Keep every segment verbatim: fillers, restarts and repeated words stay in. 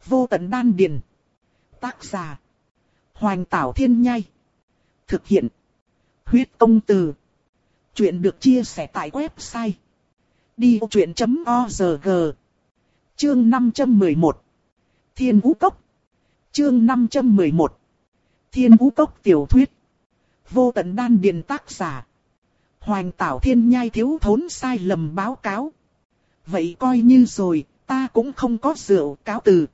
Vô tận đan điền. Tác giả. Hoành Tảo Thiên Nhai. Thực hiện. Huyết Công Từ. Chuyện được chia sẻ tại website đi vô chuyện chấm org. Chương năm trăm mười một. Thiên Vũ Cốc. Chương năm trăm mười một. Thiên Vũ Cốc tiểu thuyết. Vô tận đan điền tác giả. Hoành Tảo Thiên Nhai thiếu thốn sai lầm báo cáo. Vậy coi như rồi, ta cũng không có rượu, cáo từ.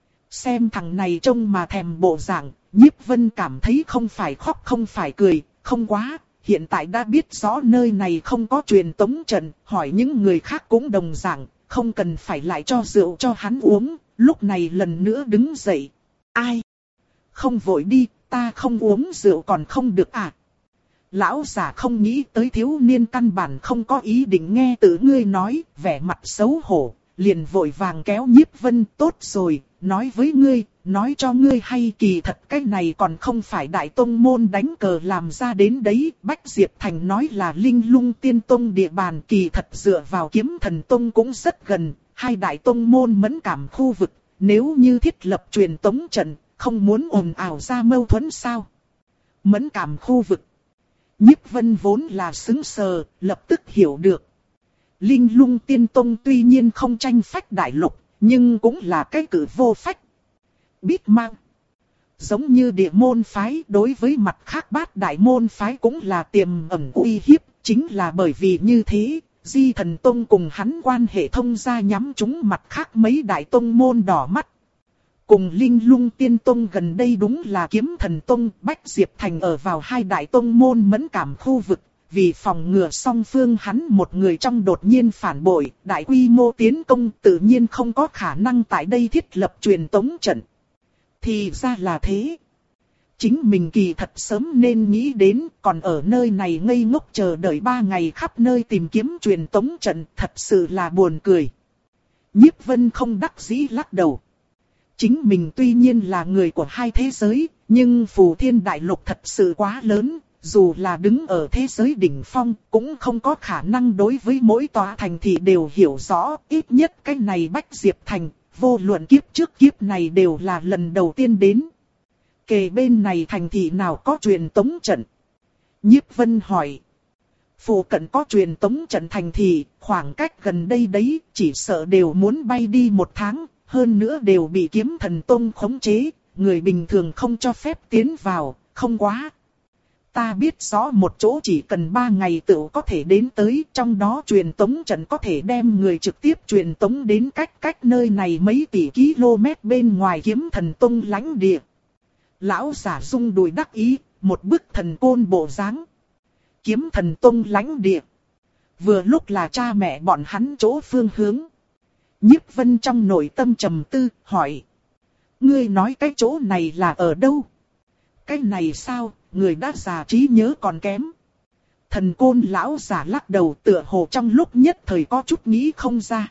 Xem thằng này trông mà thèm bộ dạng, Nhiếp Vân cảm thấy không phải khóc không phải cười, không quá. Hiện tại đã biết rõ nơi này không có truyền tống trận, hỏi những người khác cũng đồng dạng, không cần phải lại cho rượu cho hắn uống. Lúc này lần nữa đứng dậy. Ai? Không vội đi, ta không uống rượu còn không được à? Lão già không nghĩ tới thiếu niên căn bản không có ý định nghe tự ngươi nói, vẻ mặt xấu hổ, liền vội vàng kéo Nhiếp Vân. Tốt rồi, nói với ngươi, nói cho ngươi hay, kỳ thật cái này còn không phải Đại Tông Môn đánh cờ làm ra đến đấy. Bách Diệp Thành nói là Linh Lung Tiên Tông địa bàn, kỳ thật dựa vào Kiếm Thần Tông cũng rất gần, hai Đại Tông Môn mẫn cảm khu vực, nếu như thiết lập truyền tống trận, không muốn ồn ào ra mâu thuẫn sao? Mẫn cảm khu vực. Nhiếp Vân vốn là sững sờ, lập tức hiểu được. Linh Lung Tiên Tông tuy nhiên không tranh phách đại lục, nhưng cũng là cái cử vô phách. Biết mang. Giống như địa môn phái đối với mặt khác bát đại môn phái cũng là tiềm ẩn uy hiếp. Chính là bởi vì như thế, Di Thần Tông cùng hắn quan hệ thông gia nhắm chúng mặt khác mấy đại tông môn đỏ mắt. Cùng Linh Lung Tiên Tông gần đây đúng là Kiếm Thần Tông, Bách Diệp Thành ở vào hai đại tông môn mẫn cảm khu vực. Vì phòng ngừa song phương hắn một người trong đột nhiên phản bội, đại quy mô tiến công tự nhiên không có khả năng tại đây thiết lập truyền tống trận. Thì ra là thế. Chính mình kỳ thật sớm nên nghĩ đến, còn ở nơi này ngây ngốc chờ đợi ba ngày khắp nơi tìm kiếm truyền tống trận, thật sự là buồn cười. Nhiếp Vân không đắc dĩ lắc đầu. Chính mình tuy nhiên là người của hai thế giới, nhưng Phù Thiên Đại Lục thật sự quá lớn. Dù là đứng ở thế giới đỉnh phong, cũng không có khả năng đối với mỗi tòa thành thị đều hiểu rõ. Ít nhất cái này Bách Diệp Thành, vô luận kiếp trước kiếp này đều là lần đầu tiên đến. Kề bên này thành thị nào có truyền tống trận? Nhiếp Vân hỏi. Phụ cận có truyền tống trận thành thị, khoảng cách gần đây đấy, chỉ sợ đều muốn bay đi một tháng, hơn nữa đều bị Kiếm Thần Tông khống chế, người bình thường không cho phép tiến vào, không quá. Ta biết rõ một chỗ chỉ cần ba ngày tự có thể đến tới, trong đó truyền tống trận có thể đem người trực tiếp truyền tống đến cách cách nơi này mấy tỷ km bên ngoài Kiếm Thần Tông lãnh địa. Lão giả rung đùi đắc ý, một bức thần côn bộ dáng. Kiếm Thần Tông lãnh địa. Vừa lúc là cha mẹ bọn hắn chỗ phương hướng. Nhiếp Vân trong nội tâm trầm tư, hỏi. Ngươi nói cái chỗ này là ở đâu? Cái này sao? Người đã già trí nhớ còn kém. Thần côn lão giả lắc đầu, tựa hồ trong lúc nhất thời có chút nghĩ không ra.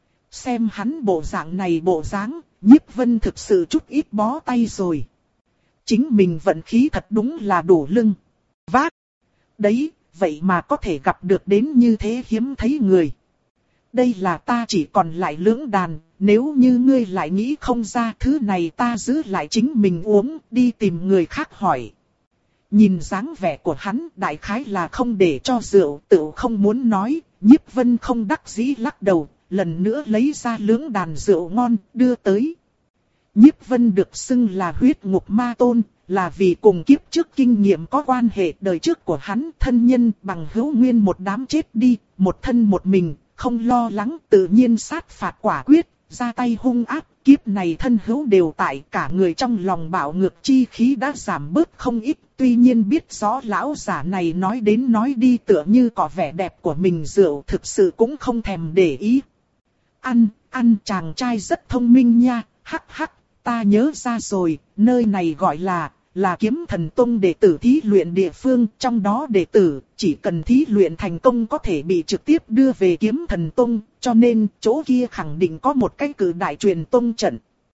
Xem hắn bộ dạng này bộ dáng, Nhiếp Vân thực sự chút ít bó tay rồi. Chính mình vận khí thật đúng là đủ lưng vác. Đấy, vậy mà có thể gặp được đến như thế hiếm thấy người. Đây là ta chỉ còn lại lưỡng đàn, nếu như ngươi lại nghĩ không ra thứ này ta giữ lại chính mình uống, đi tìm người khác hỏi. Nhìn dáng vẻ của hắn đại khái là không để cho rượu, tự không muốn nói. Nhiếp Vân không đắc dĩ lắc đầu, lần nữa lấy ra lưỡng đàn rượu ngon, đưa tới. Nhiếp Vân được xưng là huyết ngục ma tôn, là vì cùng kiếp trước kinh nghiệm có quan hệ. Đời trước của hắn thân nhân bằng hữu nguyên một đám chết đi, một thân một mình, không lo lắng, tự nhiên sát phạt quả quyết, ra tay hung ác. Kiếp này thân hữu đều tại, cả người trong lòng bạo ngược chi khí đã giảm bớt không ít. Tuy nhiên biết rõ lão giả này nói đến nói đi tựa như có vẻ đẹp của mình rượu, thực sự cũng không thèm để ý. Ăn, ăn, chàng trai rất thông minh nha, hắc hắc, ta nhớ ra rồi, nơi này gọi là, là Kiếm Thần Tông đệ tử thí luyện địa phương, trong đó đệ tử, chỉ cần thí luyện thành công có thể bị trực tiếp đưa về Kiếm Thần Tông, cho nên chỗ kia khẳng định có một cái cử đại truyền tông trận.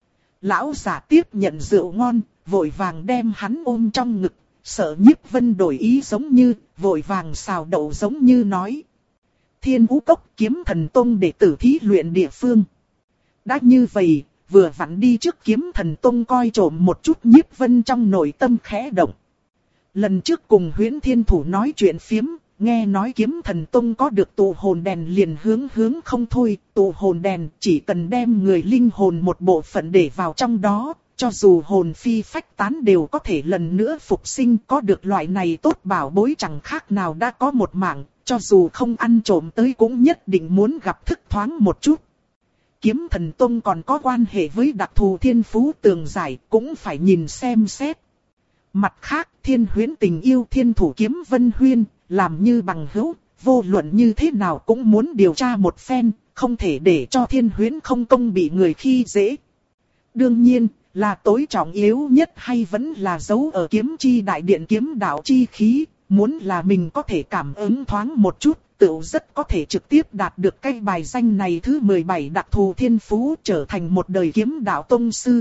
Lão giả tiếp nhận rượu ngon, vội vàng đem hắn ôm trong ngực, sợ Nhiếp Vân đổi ý giống như, vội vàng xào đậu giống như nói. Thiên Vũ Cốc Kiếm Thần Tông đệ tử thí luyện địa phương. Đã như vậy, vừa vặn đi trước Kiếm Thần Tông coi trộm một chút. Nhiếp Vân trong nội tâm khẽ động. Lần trước cùng Huyễn Thiên Thủ nói chuyện phiếm, nghe nói Kiếm Thần Tông có được tụ hồn đèn liền hướng hướng không thôi. Tụ hồn đèn chỉ cần đem người linh hồn một bộ phận để vào trong đó, cho dù hồn phi phách tán đều có thể lần nữa phục sinh. Có được loại này tốt bảo bối chẳng khác nào đã có một mạng, cho dù không ăn trộm tới cũng nhất định muốn gặp thức thoáng một chút. Kiếm Thần Tông còn có quan hệ với đặc thù thiên phú tường giải, cũng phải nhìn xem xét. Mặt khác, Thiên Huyễn tình yêu Thiên Thủ Kiếm Vân Huyên, làm như bằng hữu, vô luận như thế nào cũng muốn điều tra một phen, không thể để cho Thiên Huyễn không công bị người khi dễ. Đương nhiên, là tối trọng yếu nhất hay vẫn là giấu ở kiếm chi đại điện kiếm đạo chi khí, muốn là mình có thể cảm ứng thoáng một chút, tự rất có thể trực tiếp đạt được cái bài danh này thứ mười bảy đặc thù thiên phú, trở thành một đời kiếm đạo tông sư.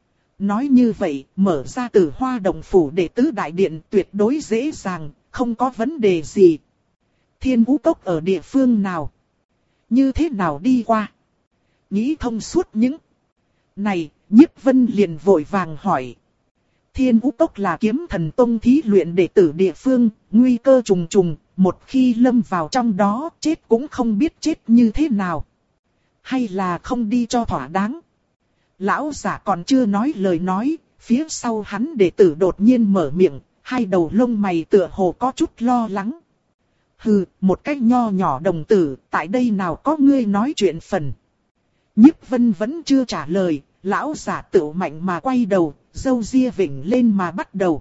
Nói như vậy, mở ra Tử Hoa Động Phủ đệ tứ đại điện tuyệt đối dễ dàng, không có vấn đề gì. Thiên Vũ Cốc ở địa phương nào? Như thế nào đi qua? Nghĩ thông suốt những này, Nhiếp Vân liền vội vàng hỏi. Thiên Vũ Cốc là Kiếm Thần Tông thí luyện đệ tử địa phương, nguy cơ trùng trùng, một khi lâm vào trong đó chết cũng không biết chết như thế nào. Hay là không đi cho thỏa đáng. Lão giả còn chưa nói lời nói, phía sau hắn đệ tử đột nhiên mở miệng, hai đầu lông mày tựa hồ có chút lo lắng. Hừ, một cái nho nhỏ đồng tử, tại đây nào có ngươi nói chuyện phần. Nhiếp Vân vẫn chưa trả lời, lão giả tự mạnh mà quay đầu, râu ria vểnh lên mà bắt đầu.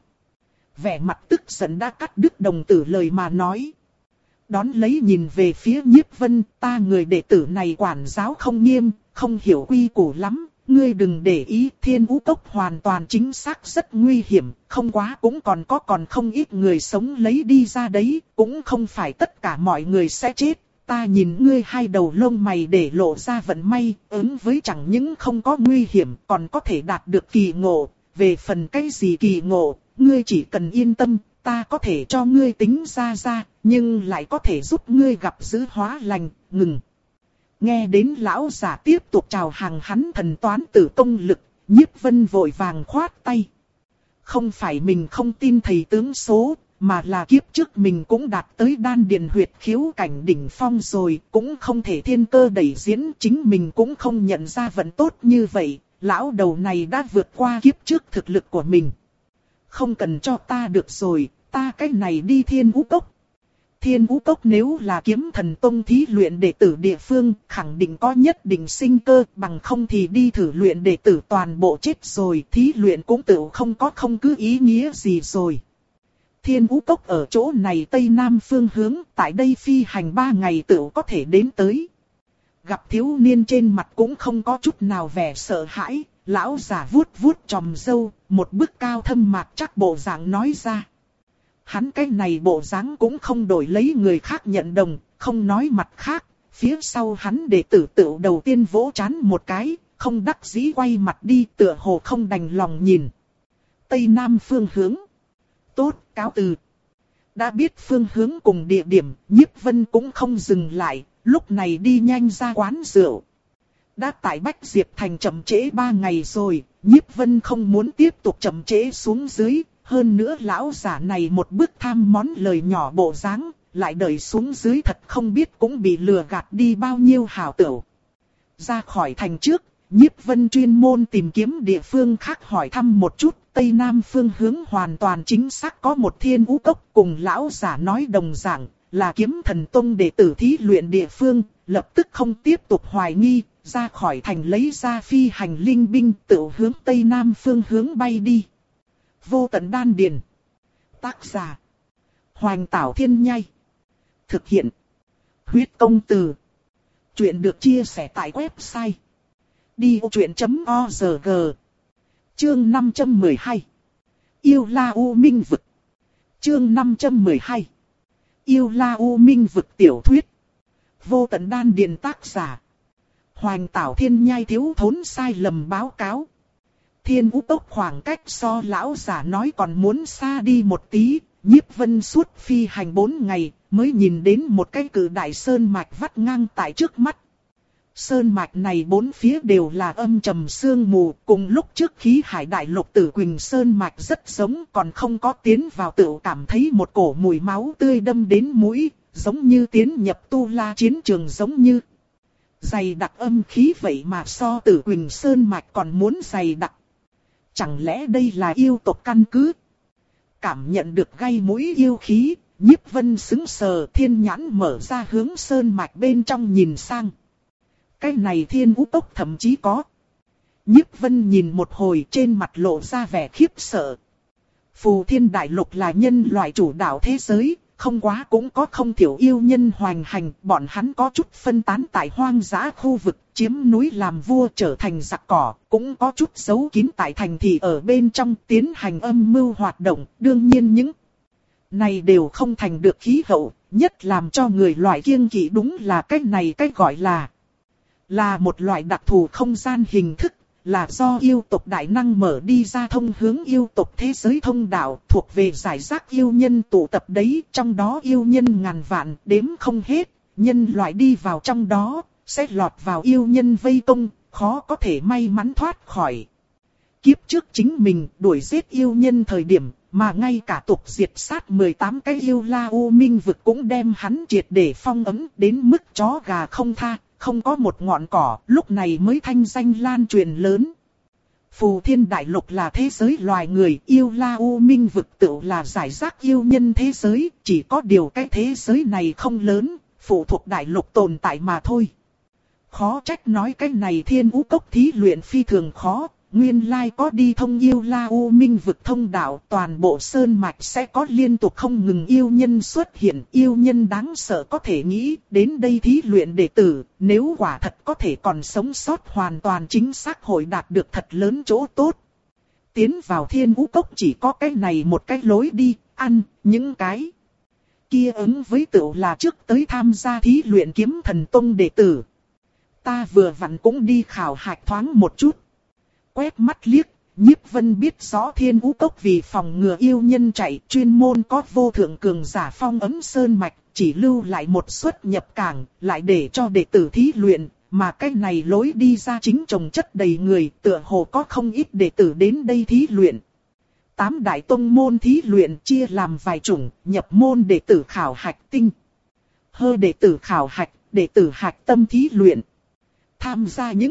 Vẻ mặt tức giận đã cắt đứt đồng tử lời mà nói. Đón lấy nhìn về phía Nhiếp Vân, ta người đệ tử này quản giáo không nghiêm, không hiểu quy củ lắm. Ngươi đừng để ý, Thiên Vũ Cốc hoàn toàn chính xác rất nguy hiểm, không quá cũng còn có còn không ít người sống lấy đi ra đấy, cũng không phải tất cả mọi người sẽ chết. Ta nhìn ngươi hai đầu lông mày để lộ ra vận may, ứng với chẳng những không có nguy hiểm, còn có thể đạt được kỳ ngộ. Về phần cái gì kỳ ngộ, ngươi chỉ cần yên tâm, ta có thể cho ngươi tính ra ra, nhưng lại có thể giúp ngươi gặp dữ hóa lành, ngừng. Nghe đến lão giả tiếp tục chào hàng hắn thần toán tử công lực, Nhiếp Vân vội vàng khoát tay. Không phải mình không tin thầy tướng số, mà là kiếp trước mình cũng đạt tới đan điền huyệt khiếu cảnh đỉnh phong rồi, cũng không thể thiên cơ đẩy diễn, chính mình cũng không nhận ra vận tốt như vậy, lão đầu này đã vượt qua kiếp trước thực lực của mình. Không cần cho ta được rồi, ta cái này đi Thiên Vũ Cốc. Thiên Vũ Cốc nếu là Kiếm Thần Tông thí luyện đệ tử địa phương, khẳng định có nhất định sinh cơ, bằng không thì đi thử luyện đệ tử toàn bộ chết rồi, thí luyện cũng tự không có không cứ ý nghĩa gì rồi. Thiên Vũ Cốc ở chỗ này tây nam phương hướng, tại đây phi hành ba ngày tự có thể đến tới. Gặp thiếu niên trên mặt cũng không có chút nào vẻ sợ hãi, lão giả vuốt vuốt chòm râu, một bức cao thâm mạc chắc bộ dạng nói ra. Hắn cái này bộ dáng cũng không đổi lấy người khác nhận đồng, không nói mặt khác, phía sau hắn đệ tử tự đầu tiên vỗ trán một cái, không đắc dĩ quay mặt đi tựa hồ không đành lòng nhìn. Tây Nam phương hướng. Tốt, cáo từ. Đã biết phương hướng cùng địa điểm, Nhiếp Vân cũng không dừng lại, lúc này đi nhanh ra quán rượu. Đã tại Bách Diệp Thành chậm trễ ba ngày rồi, Nhiếp Vân không muốn tiếp tục chậm trễ xuống dưới. Hơn nữa lão giả này một bước tham món lời nhỏ bộ dáng, lại đợi xuống dưới thật không biết cũng bị lừa gạt đi bao nhiêu hảo tửu. Ra khỏi thành trước, Nhiếp Vân chuyên môn tìm kiếm địa phương khác hỏi thăm một chút, Tây Nam phương hướng hoàn toàn chính xác có một Thiên Vũ Cốc, cùng lão giả nói đồng dạng, là Kiếm Thần Tông đệ tử thí luyện địa phương, lập tức không tiếp tục hoài nghi, ra khỏi thành lấy ra phi hành linh binh tự hướng Tây Nam phương hướng bay đi. Vô tận đan điền. Tác giả. Hoành Tảo Thiên Nhai. Thực hiện. Huyết công từ. Chuyện được chia sẻ tại website. đi ô chuyện chấm o rờ giê. Chương năm trăm mười hai. Yêu La U Minh Vực. Chương năm trăm mười hai. Yêu La U Minh Vực tiểu thuyết. Vô tận đan điền tác giả. Hoành Tảo Thiên Nhai thiếu thốn sai lầm báo cáo. Thiên Vũ Cốc khoảng cách so lão giả nói còn muốn xa đi một tí, Nhiếp Vân suốt phi hành bốn ngày, mới nhìn đến một cái cự đại sơn mạch vắt ngang tại trước mắt. Sơn mạch này bốn phía đều là âm trầm sương mù, cùng lúc trước khí hải đại lục Tử Quỳnh Sơn mạch rất giống, còn không có tiến vào tự cảm thấy một cổ mùi máu tươi đâm đến mũi, giống như tiến nhập tu la chiến trường giống như. Dày đặc âm khí vậy mà so Tử Quỳnh Sơn mạch còn muốn dày đặc. Chẳng lẽ đây là yêu tộc căn cứ? Cảm nhận được gây mũi yêu khí, Nhiếp Vân sững sờ, thiên nhãn mở ra hướng sơn mạch bên trong nhìn sang. Cái này Thiên Vũ Cốc thậm chí có. Nhiếp Vân nhìn một hồi, trên mặt lộ ra vẻ khiếp sợ. Phù Thiên Đại Lục là nhân loại chủ đạo thế giới, không quá cũng có không thiểu yêu nhân hoành hành, bọn hắn có chút phân tán tại hoang dã khu vực, chiếm núi làm vua trở thành giặc cỏ, cũng có chút giấu kín tại thành thị ở bên trong tiến hành âm mưu hoạt động, đương nhiên những này đều không thành được khí hậu, nhất làm cho người loại kiêng kỵ đúng là cái này cái gọi là là một loại đặc thù không gian hình thức, là do yêu tộc đại năng mở đi ra thông hướng yêu tộc thế giới thông đạo, thuộc về giải rác yêu nhân tụ tập đấy, trong đó yêu nhân ngàn vạn, đếm không hết, nhân loại đi vào trong đó, sẽ lọt vào yêu nhân vây công, khó có thể may mắn thoát khỏi. Kiếp trước chính mình đuổi giết yêu nhân thời điểm, mà ngay cả tục diệt sát mười tám cái yêu la u minh vực cũng đem hắn triệt để phong ấn đến mức chó gà không tha. Không có một ngọn cỏ, lúc này mới thanh danh lan truyền lớn. Phù Thiên Đại Lục là thế giới loài người, yêu la u minh vực tự là giải rác yêu nhân thế giới, chỉ có điều cái thế giới này không lớn, phụ thuộc đại lục tồn tại mà thôi. Khó trách nói cái này Thiên Vũ Cốc thí luyện phi thường khó, nguyên lai có đi thông yêu la u minh vực thông đạo, toàn bộ sơn mạch sẽ có liên tục không ngừng yêu nhân xuất hiện, yêu nhân đáng sợ có thể nghĩ, đến đây thí luyện đệ tử, nếu quả thật có thể còn sống sót hoàn toàn chính xác hội đạt được thật lớn chỗ tốt. Tiến vào Thiên Vũ Cốc chỉ có cái này một cái lối đi, ăn, những cái kia ứng với tựu là trước tới tham gia thí luyện Kiếm Thần Tông đệ tử. Ta vừa vặn cũng đi khảo hạch thoáng một chút. Quét mắt liếc, Nhiếp Vân biết rõ Thiên Vũ Cốc vì phòng ngừa yêu nhân chạy, chuyên môn có vô thượng cường giả phong ấn sơn mạch, chỉ lưu lại một suất nhập cảng, lại để cho đệ tử thí luyện, mà cái này lối đi ra chính chồng chất đầy người, tựa hồ có không ít đệ tử đến đây thí luyện. Tám đại tông môn thí luyện chia làm vài chủng, nhập môn đệ tử khảo hạch tinh, hơ đệ tử khảo hạch, đệ tử hạch tâm thí luyện. Tham gia những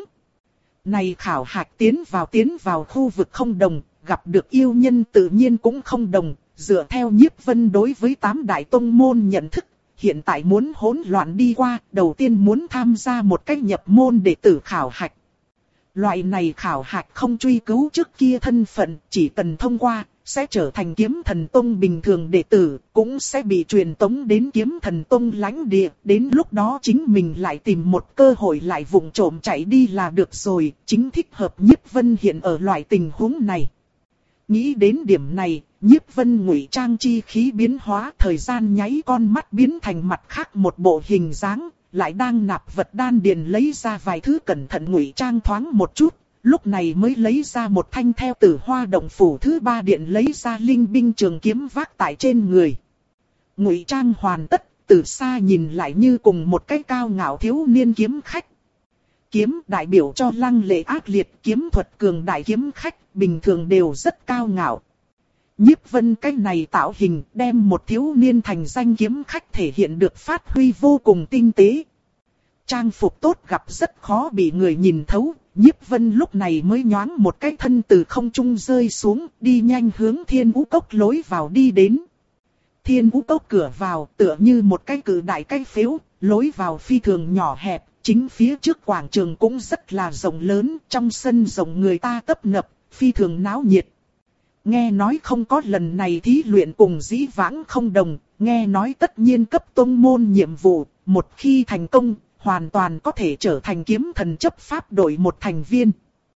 này khảo hạch tiến vào tiến vào khu vực không đồng, gặp được yêu nhân tự nhiên cũng không đồng, dựa theo Nhiếp Vân đối với tám đại tông môn nhận thức, hiện tại muốn hỗn loạn đi qua, đầu tiên muốn tham gia một cách nhập môn đệ tử khảo hạch. Loại này khảo hạch không truy cứu trước kia thân phận, chỉ cần thông qua, sẽ trở thành Kiếm Thần Tông bình thường đệ tử, cũng sẽ bị truyền tống đến Kiếm Thần Tông lãnh địa, đến lúc đó chính mình lại tìm một cơ hội lại vụng trộm chạy đi là được rồi, chính thích hợp Nhiếp Vân hiện ở loại tình huống này. Nghĩ đến điểm này, Nhiếp Vân ngụy trang chi khí biến hóa, thời gian nháy con mắt biến thành mặt khác một bộ hình dáng, lại đang nạp vật đan điền lấy ra vài thứ cẩn thận ngụy trang thoáng một chút. Lúc này mới lấy ra một thanh theo Tử Hoa Động Phủ thứ ba điện lấy ra linh binh trường kiếm vác tại trên người. Ngụy trang hoàn tất, từ xa nhìn lại như cùng một cái cao ngạo thiếu niên kiếm khách. Kiếm đại biểu cho lăng lệ ác liệt, kiếm thuật cường đại kiếm khách, bình thường đều rất cao ngạo. Nhiếp Vân cái này tạo hình đem một thiếu niên thành danh kiếm khách thể hiện được phát huy vô cùng tinh tế. Trang phục tốt gặp rất khó bị người nhìn thấu. Nhiếp Vân lúc này mới nhoáng một cái thân từ không trung rơi xuống, đi nhanh hướng Thiên Vũ Cốc lối vào đi đến. Thiên Vũ Cốc cửa vào tựa như một cái cự đại cái phếu, lối vào phi thường nhỏ hẹp, chính phía trước quảng trường cũng rất là rộng lớn, trong sân rộng người ta tấp nập, phi thường náo nhiệt. Nghe nói không có lần này thí luyện cùng dĩ vãng không đồng, nghe nói tất nhiên cấp tông môn nhiệm vụ, một khi thành công, hoàn toàn có thể trở thành Kiếm Thần chấp pháp đội một thành viên.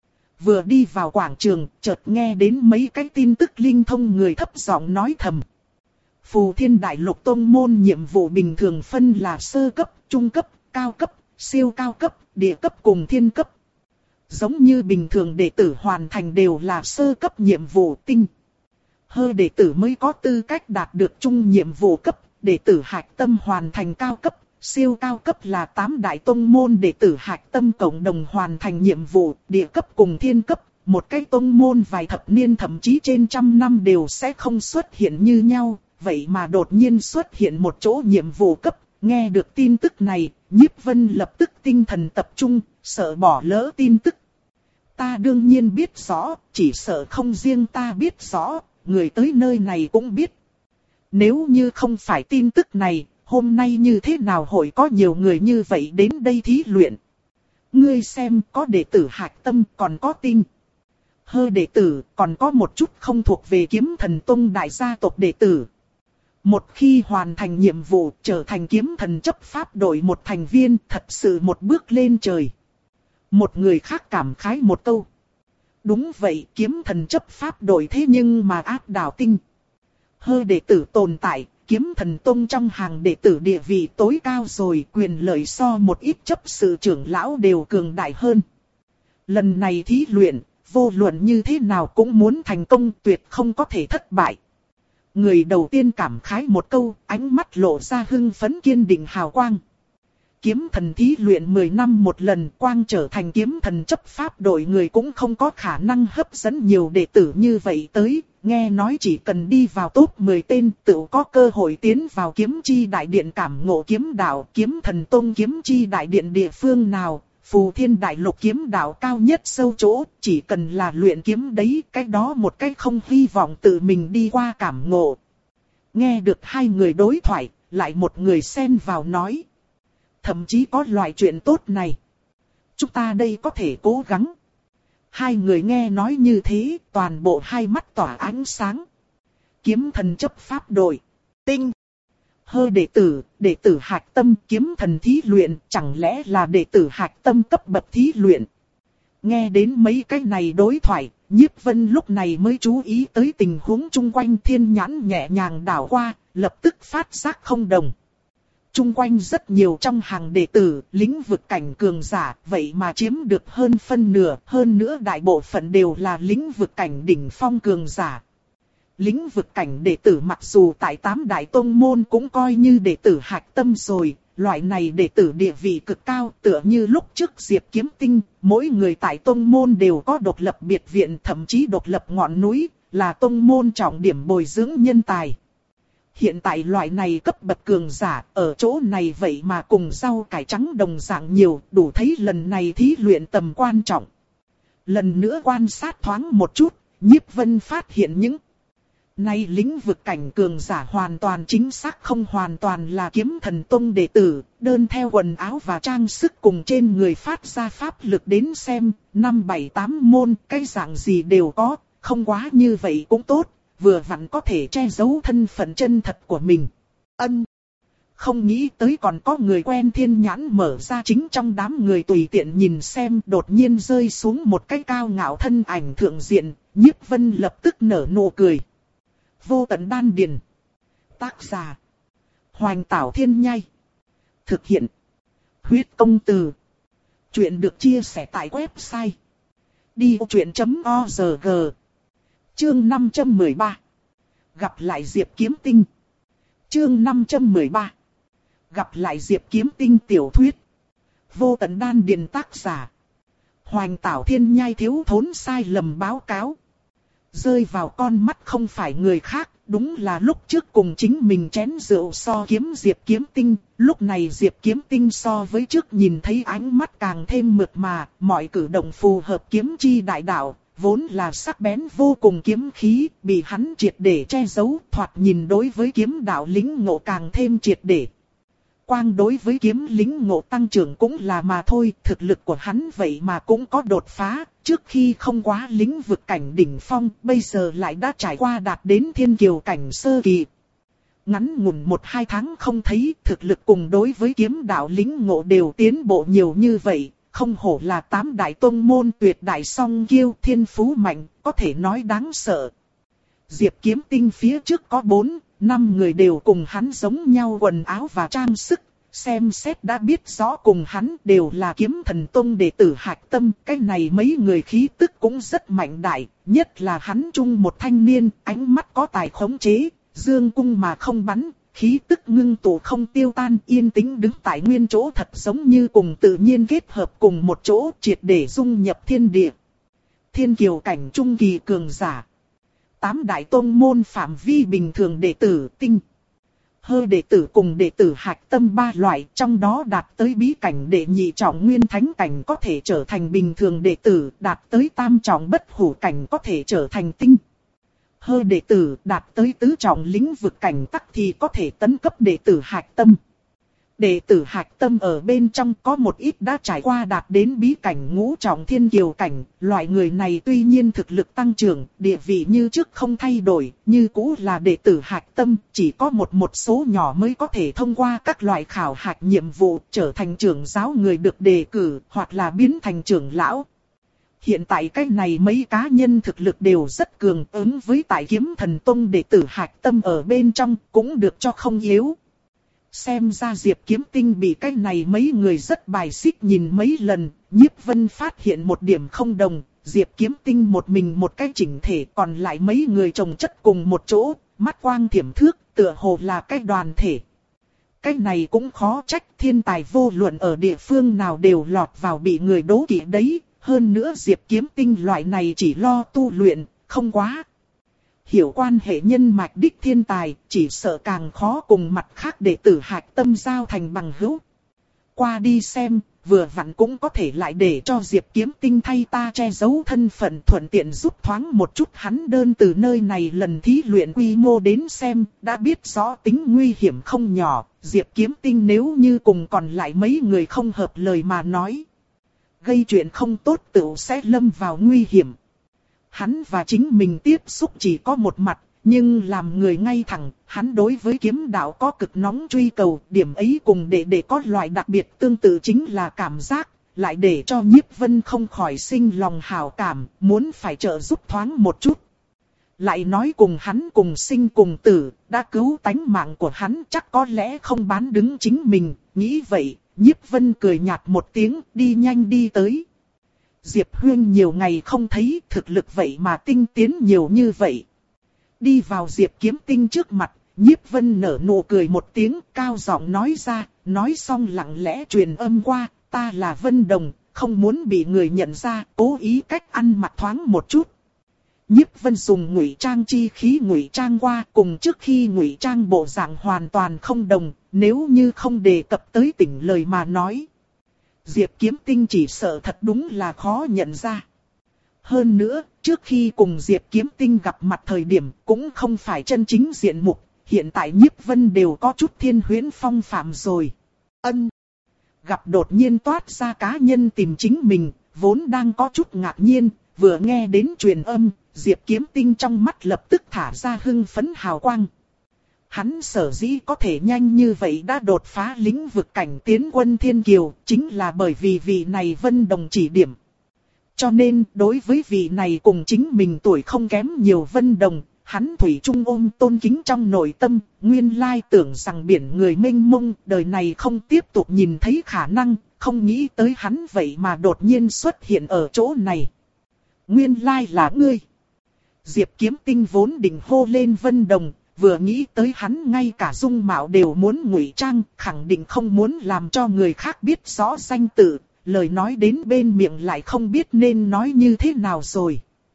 Vừa đi vào quảng trường, chợt nghe đến mấy cái tin tức linh thông người thấp giọng nói thầm. Phù Thiên Đại Lục tông môn nhiệm vụ bình thường phân là sơ cấp, trung cấp, cao cấp, siêu cao cấp, địa cấp cùng thiên cấp. Giống như bình thường đệ tử hoàn thành đều là sơ cấp nhiệm vụ tinh. Hơ đệ tử mới có tư cách đạt được trung nhiệm vụ cấp, đệ tử hạch tâm hoàn thành cao cấp, siêu cao cấp là tám đại tông môn đệ tử hạch tâm cộng đồng hoàn thành nhiệm vụ, địa cấp cùng thiên cấp. Một cái tông môn vài thập niên thậm chí trên trăm năm đều sẽ không xuất hiện như nhau, vậy mà đột nhiên xuất hiện một chỗ nhiệm vụ cấp. Nghe được tin tức này, Nhiếp Vân lập tức tinh thần tập trung, sợ bỏ lỡ tin tức. Ta đương nhiên biết rõ, chỉ sợ không riêng ta biết rõ, người tới nơi này cũng biết. Nếu như không phải tin tức này, hôm nay như thế nào hội có nhiều người như vậy đến đây thí luyện. Ngươi xem, có đệ tử hạch tâm, còn có tinh hơ đệ tử, còn có một chút không thuộc về Kiếm Thần Tông đại gia tộc đệ tử. Một khi hoàn thành nhiệm vụ, trở thành Kiếm Thần chấp pháp đội một thành viên, thật sự một bước lên trời. Một người khác cảm khái một câu. Đúng vậy, Kiếm Thần chấp pháp đội thế nhưng mà áp đảo tinh hơ đệ tử tồn tại, Kiếm Thần Tông trong hàng đệ tử địa vị tối cao rồi, quyền lợi so một ít chấp sự trưởng lão đều cường đại hơn. Lần này thí luyện, vô luận như thế nào cũng muốn thành công, tuyệt không có thể thất bại. Người đầu tiên cảm khái một câu, ánh mắt lộ ra hưng phấn kiên định hào quang. Kiếm thần thí luyện mười năm một lần, quang trở thành kiếm thần chấp pháp đội người cũng không có khả năng hấp dẫn nhiều đệ tử như vậy tới. Nghe nói chỉ cần đi vào top mười tên tự có cơ hội tiến vào kiếm chi đại điện cảm ngộ kiếm đạo. Kiếm thần tông kiếm chi đại điện địa phương nào, phù thiên đại lục kiếm đạo cao nhất sâu chỗ, chỉ cần là luyện kiếm đấy, cái đó một cái không hy vọng tự mình đi qua cảm ngộ. Nghe được hai người đối thoại, lại một người xen vào nói. Thậm chí có loại chuyện tốt này. Chúng ta đây có thể cố gắng. Hai người nghe nói như thế, toàn bộ hai mắt tỏa ánh sáng. Kiếm thần chấp pháp đội, tinh hơ đệ tử, đệ tử hạch tâm, kiếm thần thí luyện, chẳng lẽ là đệ tử hạch tâm cấp bậc thí luyện. Nghe đến mấy cái này đối thoại, Nhiếp Vân lúc này mới chú ý tới tình huống chung quanh, thiên nhãn nhẹ nhàng đảo qua, lập tức phát giác không đồng. Chung quanh rất nhiều trong hàng đệ tử, lĩnh vực cảnh cường giả, vậy mà chiếm được hơn phân nửa, hơn nữa đại bộ phận đều là lĩnh vực cảnh đỉnh phong cường giả. Lĩnh vực cảnh đệ tử mặc dù tại tám đại tông môn cũng coi như đệ tử hạch tâm rồi, loại này đệ tử địa vị cực cao, tựa như lúc trước Diệp Kiếm Tinh, mỗi người tại tông môn đều có độc lập biệt viện, thậm chí độc lập ngọn núi, là tông môn trọng điểm bồi dưỡng nhân tài. Hiện tại loại này cấp bậc cường giả ở chỗ này vậy mà cùng rau cải trắng đồng dạng nhiều, đủ thấy lần này thí luyện tầm quan trọng. Lần nữa quan sát thoáng một chút, Nhiếp Vân phát hiện những nay lĩnh vực cảnh cường giả hoàn toàn chính xác không hoàn toàn là Kiếm Thần Tông đệ tử, đơn theo quần áo và trang sức cùng trên người phát ra pháp lực đến xem, năm bảy tám môn, cái dạng gì đều có, không quá như vậy cũng tốt. Vừa vặn có thể che giấu thân phận chân thật của mình. Ân. Không nghĩ tới còn có người quen thiên nhãn mở ra chính trong đám người tùy tiện nhìn xem, đột nhiên rơi xuống một cái cao ngạo thân ảnh thượng diện, Nhiếp Vân lập tức nở nụ cười. Vô tận đan điền. Tác giả. Hoành Tảo Thiên Nhai. Thực hiện. Huyết Công Từ. Chuyện được chia sẻ tại website đi vô chuyện chấm org. Chương năm trăm mười ba. Gặp lại Diệp Kiếm Tinh. Chương năm trăm mười ba. Gặp lại Diệp Kiếm Tinh tiểu thuyết. Vô tận đan điền tác giả. Hoành Tảo Thiên Nhai thiếu thốn sai lầm báo cáo. Rơi vào con mắt không phải người khác, đúng là lúc trước cùng chính mình chén rượu so kiếm Diệp Kiếm Tinh. Lúc này Diệp Kiếm Tinh so với trước nhìn thấy ánh mắt càng thêm mượt mà, mọi cử động phù hợp kiếm chi đại đạo. Vốn là sắc bén vô cùng kiếm khí, bị hắn triệt để che giấu, thoạt nhìn đối với kiếm đạo lĩnh ngộ càng thêm triệt để. Quang đối với kiếm lĩnh ngộ tăng trưởng cũng là mà thôi, thực lực của hắn vậy mà cũng có đột phá, trước khi không quá lĩnh vực cảnh đỉnh phong, bây giờ lại đã trải qua đạt đến thiên kiều cảnh sơ kỳ. Ngắn ngủn một hai tháng không thấy, thực lực cùng đối với kiếm đạo lĩnh ngộ đều tiến bộ nhiều như vậy. Không hổ là tám đại tông môn tuyệt đại song kiêu, thiên phú mạnh, có thể nói đáng sợ. Diệp Kiếm Tinh phía trước có bốn, năm người đều cùng hắn giống nhau quần áo và trang sức, xem xét đã biết rõ cùng hắn đều là Kiếm Thần Tông đệ tử hạch tâm. Cái này mấy người khí tức cũng rất mạnh đại, nhất là hắn chung một thanh niên, ánh mắt có tài khống chế, dương cung mà không bắn, khí tức ngưng tụ không tiêu tan, yên tĩnh đứng tại nguyên chỗ, thật giống như cùng tự nhiên kết hợp cùng một chỗ, triệt để dung nhập thiên địa. Thiên kiều cảnh trung kỳ cường giả. Tám đại tông môn phạm vi bình thường đệ tử tinh. Hơ đệ tử cùng đệ tử hạch tâm ba loại, trong đó đạt tới bí cảnh đệ nhị trọng nguyên thánh cảnh có thể trở thành bình thường đệ tử, đạt tới tam trọng bất hủ cảnh có thể trở thành tinh. Hơ đệ tử đạt tới tứ trọng lĩnh vực cảnh tắc thì có thể tấn cấp đệ tử hạch tâm. Đệ tử hạch tâm ở bên trong có một ít đã trải qua đạt đến bí cảnh ngũ trọng thiên kiều cảnh, loại người này tuy nhiên thực lực tăng trưởng, địa vị như trước không thay đổi, như cũ là đệ tử hạch tâm, chỉ có một một số nhỏ mới có thể thông qua các loại khảo hạch nhiệm vụ trở thành trưởng giáo người được đề cử, hoặc là biến thành trưởng lão. Hiện tại cái này mấy cá nhân thực lực đều rất cường, ứng với tại Kiếm Thần Tông đệ tử hạch tâm ở bên trong cũng được cho không yếu. Xem ra Diệp Kiếm Tinh bị cái này mấy người rất bài xích, nhìn mấy lần, Nhiếp Vân phát hiện một điểm không đồng, Diệp Kiếm Tinh một mình một cái chỉnh thể, còn lại mấy người chồng chất cùng một chỗ, mắt quang thiểm thước, tựa hồ là cái đoàn thể. Cái này cũng khó trách, thiên tài vô luận ở địa phương nào đều lọt vào bị người đố kỵ đấy, hơn nữa Diệp Kiếm Tinh loại này chỉ lo tu luyện, không quá hiểu quan hệ nhân mạch đích thiên tài, chỉ sợ càng khó cùng mặt khác đệ tử hạch tâm giao thành bằng hữu. Qua đi xem, vừa vặn cũng có thể lại để cho Diệp Kiếm Tinh thay ta che giấu thân phận, thuận tiện giúp thoáng một chút hắn đơn từ nơi này lần thí luyện quy mô đến xem, đã biết rõ tính nguy hiểm không nhỏ, Diệp Kiếm Tinh nếu như cùng còn lại mấy người không hợp lời mà nói, gây chuyện không tốt tựu sẽ lâm vào nguy hiểm. Hắn và chính mình tiếp xúc chỉ có một mặt, nhưng làm người ngay thẳng, hắn đối với kiếm đạo có cực nóng truy cầu, điểm ấy cùng đệ đệ có loại đặc biệt tương tự chính là cảm giác, lại để cho Nhiếp Vân không khỏi sinh lòng hảo cảm, muốn phải trợ giúp thoáng một chút. Lại nói cùng hắn cùng sinh cùng tử, đã cứu tánh mạng của hắn chắc có lẽ không bán đứng chính mình, nghĩ vậy, Nhiếp Vân cười nhạt một tiếng, đi nhanh đi tới. Diệp Huyên nhiều ngày không thấy, thực lực vậy mà tinh tiến nhiều như vậy. Đi vào Diệp Kiếm Tinh trước mặt, Nhiếp Vân nở nụ cười một tiếng, cao giọng nói ra, nói xong lặng lẽ truyền âm qua, ta là Vân Đồng, không muốn bị người nhận ra, cố ý cách ăn mặc thoáng một chút. Nhiếp Vân dùng ngụy trang chi khí ngụy trang qua, cùng trước khi ngụy trang bộ dạng hoàn toàn không đồng, nếu như không đề cập tới tỉnh lời mà nói. Diệp Kiếm Tinh chỉ sợ thật đúng là khó nhận ra. Hơn nữa, trước khi cùng Diệp Kiếm Tinh gặp mặt thời điểm cũng không phải chân chính diện mục, hiện tại Nhiếp Vân đều có chút thiên huyễn phong phạm rồi. Ân. Gặp đột nhiên toát ra cá nhân tìm chính mình, vốn đang có chút ngạc nhiên, vừa nghe đến truyền âm, Diệp Kiếm Tinh trong mắt lập tức thả ra hưng phấn hào quang. Hắn sở dĩ có thể nhanh như vậy đã đột phá lĩnh vực cảnh tiến quân thiên kiều, chính là bởi vì vị này Vân Đồng chỉ điểm. Cho nên, đối với vị này cùng chính mình tuổi không kém nhiều Vân Đồng, hắn thủy chung ôm tôn kính trong nội tâm, nguyên lai tưởng rằng biển người mênh mông, đời này không tiếp tục nhìn thấy khả năng, không nghĩ tới hắn vậy mà đột nhiên xuất hiện ở chỗ này. Nguyên lai là ngươi. Diệp Kiếm Tinh vốn định hô lên Vân Đồng, vừa nghĩ tới hắn ngay cả dung mạo đều muốn ngụy trang, khẳng định không muốn làm cho người khác biết rõ danh tự, lời nói đến bên miệng lại không biết nên nói như thế nào rồi.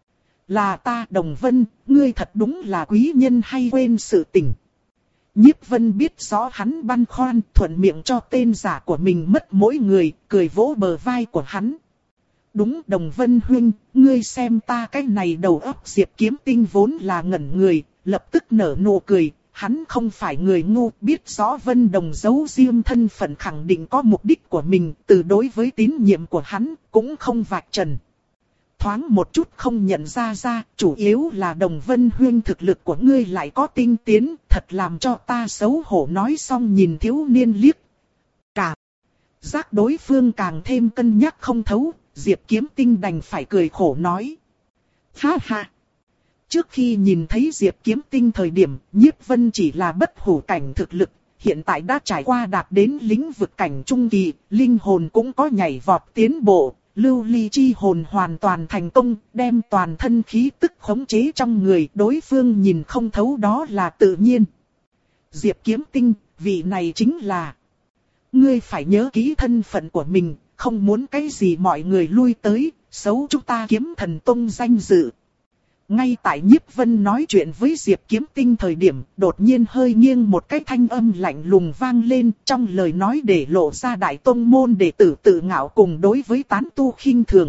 Là ta Đồng Vân, ngươi thật đúng là quý nhân hay quên sự tình. Nhiếp Vân biết rõ hắn băn khoăn, thuận miệng cho tên giả của mình mất mỗi người, cười vỗ bờ vai của hắn. Đúng Đồng Vân huynh, ngươi xem ta cái này đầu óc. Diệp Kiếm Tinh vốn là ngẩn người, lập tức nở nụ cười, hắn không phải người ngu, biết rõ Vân Đồng giấu riêng thân phận khẳng định có mục đích của mình, từ đối với tín nhiệm của hắn, cũng không vạch trần. Thoáng một chút không nhận ra ra, chủ yếu là Đồng Vân huynh thực lực của ngươi lại có tinh tiến, thật làm cho ta xấu hổ. Nói xong nhìn thiếu niên liếc. Cả giác đối phương càng thêm cân nhắc không thấu, Diệp Kiếm Tinh đành phải cười khổ nói. Ha ha! Trước khi nhìn thấy Diệp Kiếm Tinh thời điểm, Nhiếp Vân chỉ là bất hủ cảnh thực lực, hiện tại đã trải qua đạt đến lĩnh vực cảnh trung kỳ, linh hồn cũng có nhảy vọt tiến bộ, lưu ly chi hồn hoàn toàn thành công, đem toàn thân khí tức khống chế trong người, đối phương nhìn không thấu đó là tự nhiên. Diệp Kiếm Tinh, vị này chính là... Ngươi phải nhớ kỹ thân phận của mình, không muốn cái gì mọi người lui tới, xấu chúng ta Kiếm Thần Tông danh dự. Ngay tại Nhiếp Vân nói chuyện với Diệp Kiếm Tinh thời điểm, đột nhiên hơi nghiêng một cái thanh âm lạnh lùng vang lên, trong lời nói để lộ ra đại tông môn đệ tử tự ngạo cùng đối với tán tu khinh thường.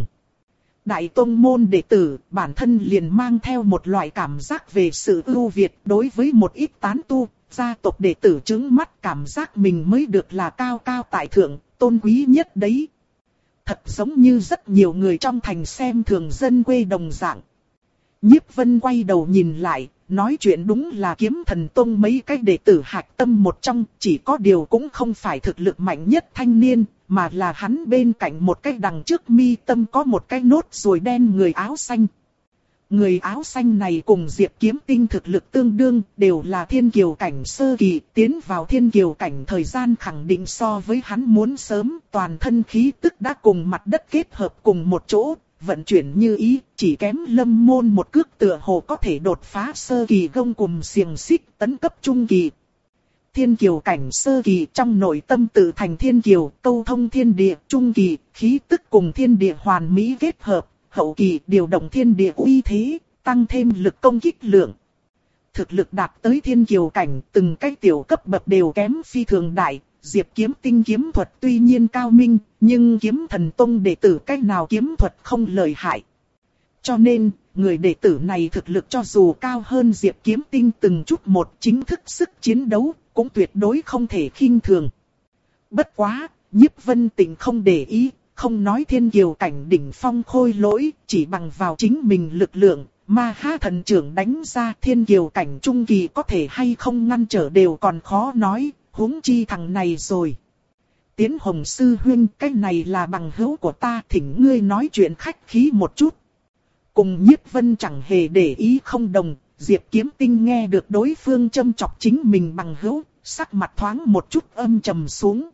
Đại tông môn đệ tử bản thân liền mang theo một loại cảm giác về sự ưu việt, đối với một ít tán tu, gia tộc đệ tử trứng mắt cảm giác mình mới được là cao cao tại thượng, tôn quý nhất đấy. Thật giống như rất nhiều người trong thành xem thường dân quê đồng dạng. Nhiếp Vân quay đầu nhìn lại, nói chuyện đúng là Kiếm Thần Tông mấy cái đệ tử hạch tâm một trong, chỉ có điều cũng không phải thực lực mạnh nhất thanh niên, mà là hắn bên cạnh một cái đằng trước mi tâm có một cái nốt ruồi đen người áo xanh. Người áo xanh này cùng Diệp Kiếm Tinh thực lực tương đương, đều là thiên kiều cảnh sơ kỳ, tiến vào thiên kiều cảnh thời gian khẳng định so với hắn muốn sớm, toàn thân khí tức đã cùng mặt đất kết hợp cùng một chỗ, vận chuyển như ý, chỉ kém Lâm Môn một cước tựa hồ có thể đột phá sơ kỳ gông cùm xiềng xích tấn cấp trung kỳ. Thiên kiều cảnh sơ kỳ trong nội tâm tự thành thiên kiều, câu thông thiên địa, trung kỳ, khí tức cùng thiên địa hoàn mỹ kết hợp, hậu kỳ điều động thiên địa uy thế, tăng thêm lực công kích lượng. Thực lực đạt tới thiên kiều cảnh, từng cái tiểu cấp bậc đều kém phi thường đại. Diệp Kiếm Tinh kiếm thuật tuy nhiên cao minh, nhưng Kiếm Thần Tông đệ tử cách nào kiếm thuật không lợi hại. Cho nên, người đệ tử này thực lực cho dù cao hơn Diệp Kiếm Tinh từng chút một, chính thức sức chiến đấu, cũng tuyệt đối không thể khinh thường. Bất quá, Nhiếp Vân Tịnh không để ý, không nói thiên kiều cảnh đỉnh phong khôi lỗi, chỉ bằng vào chính mình lực lượng, Ma Ha thần trưởng đánh ra thiên kiều cảnh trung kỳ có thể hay không ngăn trở đều còn khó nói. Huống chi thằng này rồi. Tiến Hồng sư huynh, cái này là bằng hữu của ta, thỉnh ngươi nói chuyện khách khí một chút. Cùng Nhiếp Vân chẳng hề để ý không đồng, Diệp Kiếm Tinh nghe được đối phương châm chọc chính mình bằng hữu, sắc mặt thoáng một chút âm trầm xuống.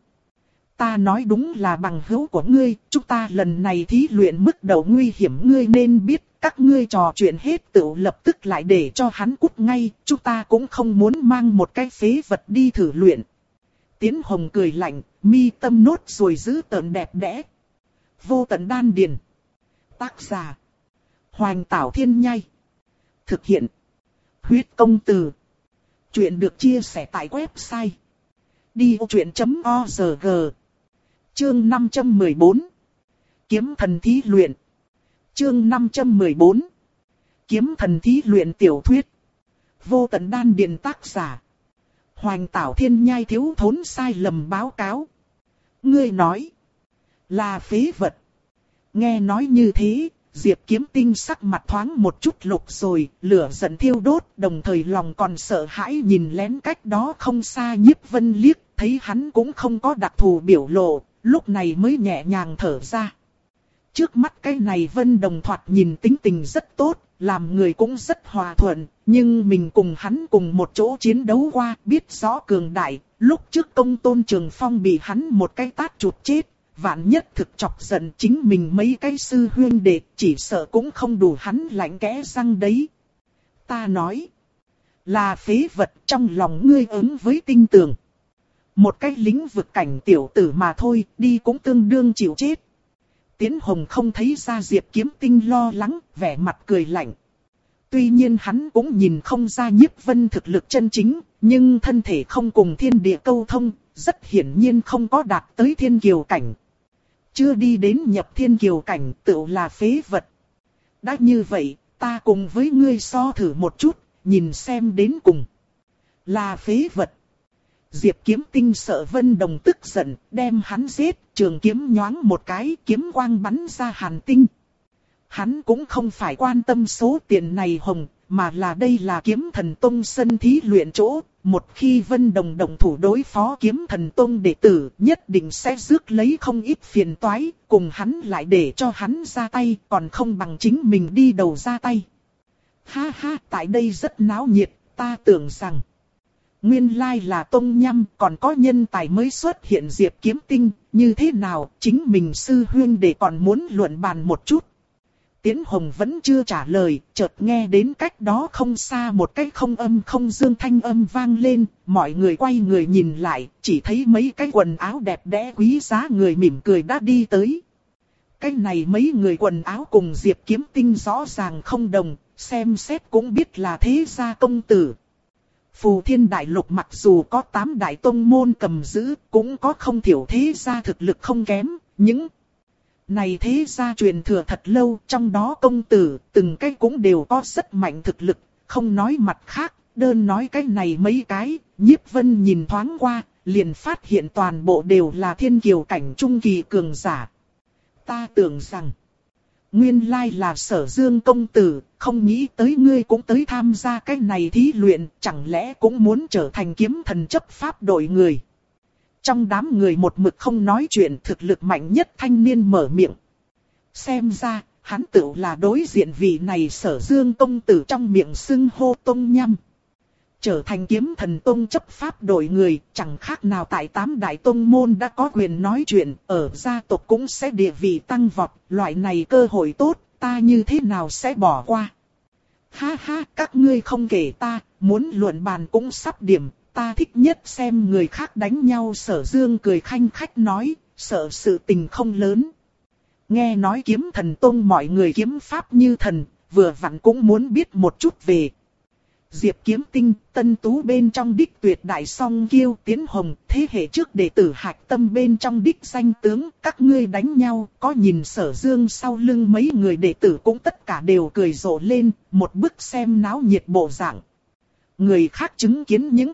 Ta nói đúng là bằng hữu của ngươi, chúng ta lần này thí luyện mức độ nguy hiểm ngươi nên biết, các ngươi trò chuyện hết tự lập tức lại để cho hắn cút ngay, chúng ta cũng không muốn mang một cái phế vật đi thử luyện. Tiến Hồng cười lạnh, mi tâm nốt rồi giữ tợn đẹp đẽ. Vô tận đan điền. Tác giả: Hoành Tảo Thiên Nhai. Thực hiện: Huyết Công Từ. Chuyện được chia sẻ tại website đi ô chuyện chấm org. Chương năm trăm mười bốn. Kiếm thần thí luyện. Chương năm trăm mười bốn. Kiếm thần thí luyện tiểu thuyết. Vô tận đan điền. Tác giả: Hoành Tảo Thiên Nhai. Thiếu thốn sai lầm báo cáo. Ngươi nói là phế vật. Nghe nói như thế, Diệp Kiếm Tinh sắc mặt thoáng một chút lục rồi, lửa giận thiêu đốt, đồng thời lòng còn sợ hãi nhìn lén cách đó không xa Nhiếp Vân liếc, thấy hắn cũng không có đặc thù biểu lộ, lúc này mới nhẹ nhàng thở ra. Trước mắt cái này Vân Đồng thoạt nhìn tính tình rất tốt, làm người cũng rất hòa thuận, nhưng mình cùng hắn cùng một chỗ chiến đấu qua, biết rõ cường đại, lúc trước Công Tôn Trường Phong bị hắn một cái tát chụp chết, vạn nhất thực chọc giận chính mình mấy cái sư huynh đệ, chỉ sợ cũng không đủ hắn lạnh kẽ răng đấy. Ta nói, là phế vật, trong lòng ngươi ứng với tinh tường. Một cái lĩnh vực cảnh tiểu tử mà thôi, đi cũng tương đương chịu chết. Tiến Hồng không thấy ra Diệp Kiếm Tinh lo lắng, vẻ mặt cười lạnh. Tuy nhiên hắn cũng nhìn không ra Nhiếp Vân thực lực chân chính, nhưng thân thể không cùng thiên địa câu thông, rất hiển nhiên không có đạt tới thiên kiều cảnh. Chưa đi đến nhập thiên kiều cảnh tự là phế vật. Đã như vậy, ta cùng với ngươi so thử một chút, nhìn xem đến cùng. Là phế vật. Diệp Kiếm Tinh sợ Vân Đồng tức giận, đem hắn giết, trường kiếm nhoáng một cái, kiếm quang bắn ra hàn tinh. Hắn cũng không phải quan tâm số tiền này hồng, mà là đây là Kiếm Thần Tông sân thí luyện chỗ. Một khi Vân Đồng đồng thủ đối phó Kiếm Thần Tông đệ tử, nhất định sẽ rước lấy không ít phiền toái, cùng hắn lại để cho hắn ra tay, còn không bằng chính mình đi đầu ra tay. Ha ha, tại đây rất náo nhiệt, ta tưởng rằng nguyên lai là Tông Nhâm, còn có nhân tài mới xuất hiện Diệp Kiếm Tinh, như thế nào, chính mình sư huynh đệ còn muốn luận bàn một chút. Tiễn Hồng vẫn chưa trả lời, chợt nghe đến cách đó không xa một cái không âm không dương thanh âm vang lên, mọi người quay người nhìn lại, chỉ thấy mấy cái quần áo đẹp đẽ quý giá người mỉm cười đã đi tới. Cái này mấy người quần áo cùng Diệp Kiếm Tinh rõ ràng không đồng, xem xét cũng biết là thế gia công tử. Phù Thiên Đại Lục mặc dù có tám đại tông môn cầm giữ, cũng có không thiểu thế gia thực lực không kém, những này thế gia truyền thừa thật lâu, trong đó công tử, từng cái cũng đều có rất mạnh thực lực, không nói mặt khác, đơn nói cái này mấy cái, Nhiếp Vân nhìn thoáng qua, liền phát hiện toàn bộ đều là thiên kiều cảnh trung kỳ cường giả. Ta tưởng rằng, nguyên lai là Sở Dương công tử, không nghĩ tới ngươi cũng tới tham gia cái này thí luyện, chẳng lẽ cũng muốn trở thành kiếm thần chấp pháp đội người. Trong đám người một mực không nói chuyện, thực lực mạnh nhất thanh niên mở miệng. Xem ra, hắn tự là đối diện vị này Sở Dương công tử trong miệng xưng hô Tông Nhâm. Trở thành kiếm thần tông chấp pháp đội người, chẳng khác nào tại tám đại tông môn đã có quyền nói chuyện, ở gia tộc cũng sẽ địa vị tăng vọt, loại này cơ hội tốt, ta như thế nào sẽ bỏ qua. Ha ha, các ngươi không kể ta, muốn luận bàn cũng sắp điểm, ta thích nhất xem người khác đánh nhau. Sở Dương cười khanh khách nói, sợ sự tình không lớn. Nghe nói kiếm thần tông mọi người kiếm pháp như thần, vừa vặn cũng muốn biết một chút về Diệp Kiếm Tinh, Tân Tú bên trong đích tuyệt đại song kiêu, Tiễn Hồng, thế hệ trước đệ tử Hạch Tâm bên trong đích danh tướng, các ngươi đánh nhau, có nhìn Sở Dương sau lưng mấy người đệ tử cũng tất cả đều cười rộ lên, một bức xem náo nhiệt bộ dạng. Người khác chứng kiến những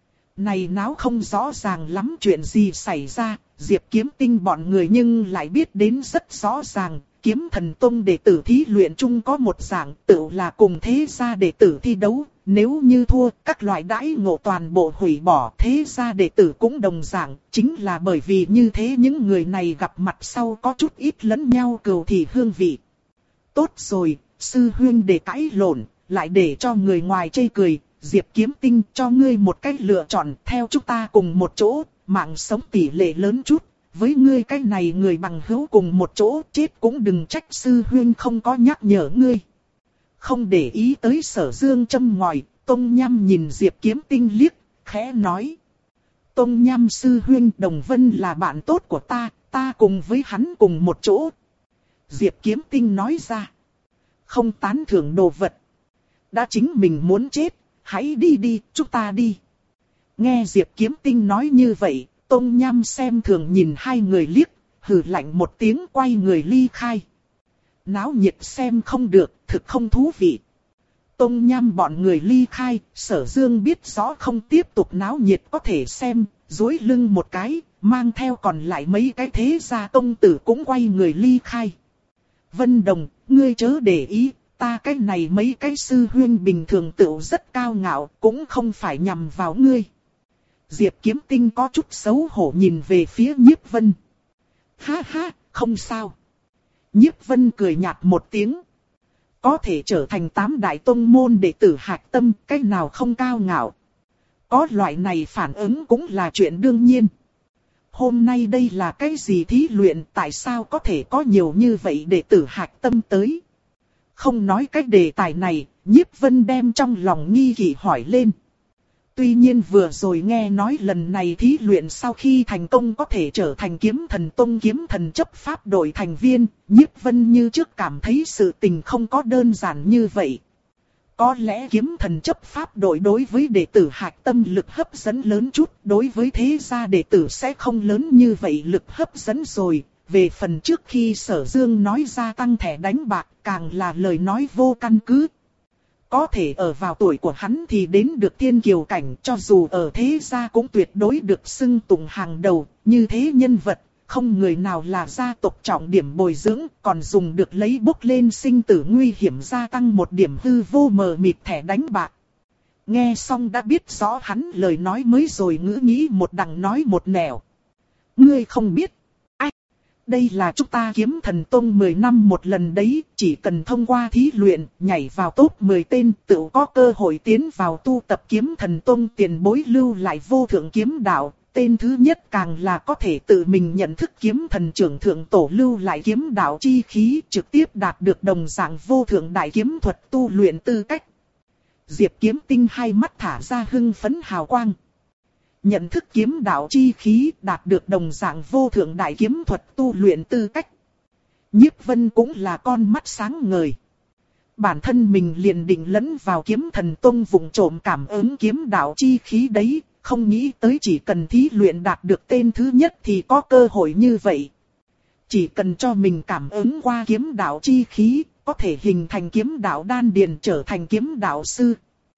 này náo không rõ ràng lắm chuyện gì xảy ra, Diệp Kiếm Tinh bọn người nhưng lại biết đến rất rõ ràng. Kiếm thần tông đệ tử thí luyện chung có một dạng, tự là cùng thế gia đệ tử thi đấu, nếu như thua, các loại đãi ngộ toàn bộ hủy bỏ. Thế gia đệ tử cũng đồng dạng, chính là bởi vì như thế những người này gặp mặt sau có chút ít lẫn nhau cừu thì hương vị. Tốt rồi, sư huynh để cãi lộn, lại để cho người ngoài chê cười, Diệp Kiếm Tinh cho ngươi một cách lựa chọn, theo chúng ta cùng một chỗ, mạng sống tỷ lệ lớn chút. Với ngươi cái này người bằng hữu cùng một chỗ chết cũng đừng trách sư huynh không có nhắc nhở ngươi. Không để ý tới Sở Dương châm ngòi, Tông Nhâm nhìn Diệp Kiếm Tinh liếc, khẽ nói. Tông Nhâm sư huynh, Đồng Vân là bạn tốt của ta, ta cùng với hắn cùng một chỗ. Diệp Kiếm Tinh nói ra. Không tán thưởng đồ vật. Đã chính mình muốn chết, hãy đi đi, chúng ta đi. Nghe Diệp Kiếm Tinh nói như vậy. Tông Nhâm xem thường nhìn hai người liếc, hừ lạnh một tiếng quay người ly khai. Náo nhiệt xem không được, thực không thú vị. Tông Nhâm bọn người ly khai, Sở Dương biết rõ không tiếp tục náo nhiệt có thể xem, duỗi lưng một cái, mang theo còn lại mấy cái thế gia công tử cũng quay người ly khai. Vân Đồng, ngươi chớ để ý, ta cái này mấy cái sư huynh bình thường tựu rất cao ngạo, cũng không phải nhằm vào ngươi. Diệp Kiếm Tinh có chút xấu hổ nhìn về phía Nhiếp Vân. Ha ha, không sao. Nhiếp Vân cười nhạt một tiếng. Có thể trở thành tám đại tông môn đệ tử Hạch Tâm, cái nào không cao ngạo. Có loại này phản ứng cũng là chuyện đương nhiên. Hôm nay đây là cái gì thí luyện, tại sao có thể có nhiều như vậy đệ tử Hạch Tâm tới? Không nói cái đề tài này, Nhiếp Vân đem trong lòng nghi kỵ hỏi lên. Tuy nhiên vừa rồi nghe nói lần này thí luyện sau khi thành công có thể trở thành kiếm thần tông kiếm thần chấp pháp đội thành viên, Nhiếp Vân như trước cảm thấy sự tình không có đơn giản như vậy. Có lẽ kiếm thần chấp pháp đội đối với đệ tử Hạch Tâm lực hấp dẫn lớn chút, đối với thế gia đệ tử sẽ không lớn như vậy lực hấp dẫn rồi. Về phần trước khi Sở Dương nói ra tăng thẻ đánh bạc càng là lời nói vô căn cứ. Có thể ở vào tuổi của hắn thì đến được thiên kiều cảnh, cho dù ở thế gia cũng tuyệt đối được xưng tụng hàng đầu, như thế nhân vật, không người nào là gia tộc trọng điểm bồi dưỡng, còn dùng được lấy bốc lên sinh tử nguy hiểm gia tăng một điểm hư vô mờ mịt thẻ đánh bạc. Nghe xong đã biết rõ hắn lời nói mới rồi ngữ nghĩ một đằng nói một nẻo. Ngươi không biết. Đây là chúng ta kiếm thần tông mười năm một lần đấy, chỉ cần thông qua thí luyện, nhảy vào top mười tên, tự có cơ hội tiến vào tu tập kiếm thần tông tiền bối lưu lại vô thượng kiếm đạo, tên thứ nhất càng là có thể tự mình nhận thức kiếm thần trưởng thượng tổ lưu lại kiếm đạo chi khí, trực tiếp đạt được đồng dạng vô thượng đại kiếm thuật tu luyện tư cách. Diệp Kiếm Tinh hai mắt thả ra hưng phấn hào quang. Nhận thức kiếm đạo chi khí, đạt được đồng dạng vô thượng đại kiếm thuật tu luyện tư cách. Nhiếp Vân cũng là con mắt sáng ngời. Bản thân mình liền định lẫn vào kiếm thần tông vùng trộm cảm ứng kiếm đạo chi khí đấy, không nghĩ tới chỉ cần thí luyện đạt được tên thứ nhất thì có cơ hội như vậy. Chỉ cần cho mình cảm ứng qua kiếm đạo chi khí, có thể hình thành kiếm đạo đan điền trở thành kiếm đạo sư.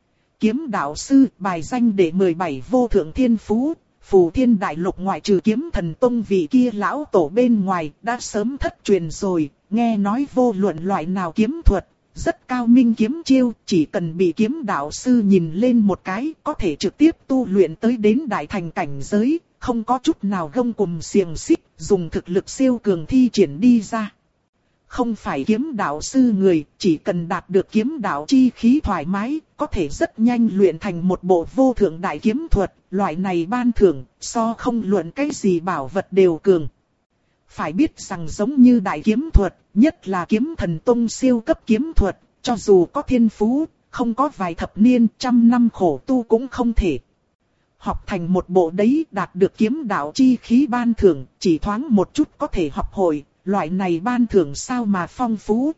Kiếm đạo sư, bài danh đệ mười bảy vô thượng thiên phú, Phù Thiên Đại Lục ngoại trừ kiếm thần tông vị kia lão tổ bên ngoài đã sớm thất truyền rồi, nghe nói vô luận loại nào kiếm thuật, rất cao minh kiếm chiêu, chỉ cần bị kiếm đạo sư nhìn lên một cái có thể trực tiếp tu luyện tới đến đại thành cảnh giới, không có chút nào gông cùm xiềng xích, dùng thực lực siêu cường thi triển đi ra. Không phải kiếm đạo sư người, chỉ cần đạt được kiếm đạo chi khí thoải mái, có thể rất nhanh luyện thành một bộ vô thượng đại kiếm thuật, loại này ban thưởng, so không luận cái gì bảo vật đều cường. Phải biết rằng giống như đại kiếm thuật, nhất là kiếm thần tông siêu cấp kiếm thuật, cho dù có thiên phú, không có vài thập niên, trăm năm khổ tu cũng không thể. Học thành một bộ đấy đạt được kiếm đạo chi khí ban thưởng, chỉ thoáng một chút có thể học hội, loại này ban thưởng sao mà phong phú.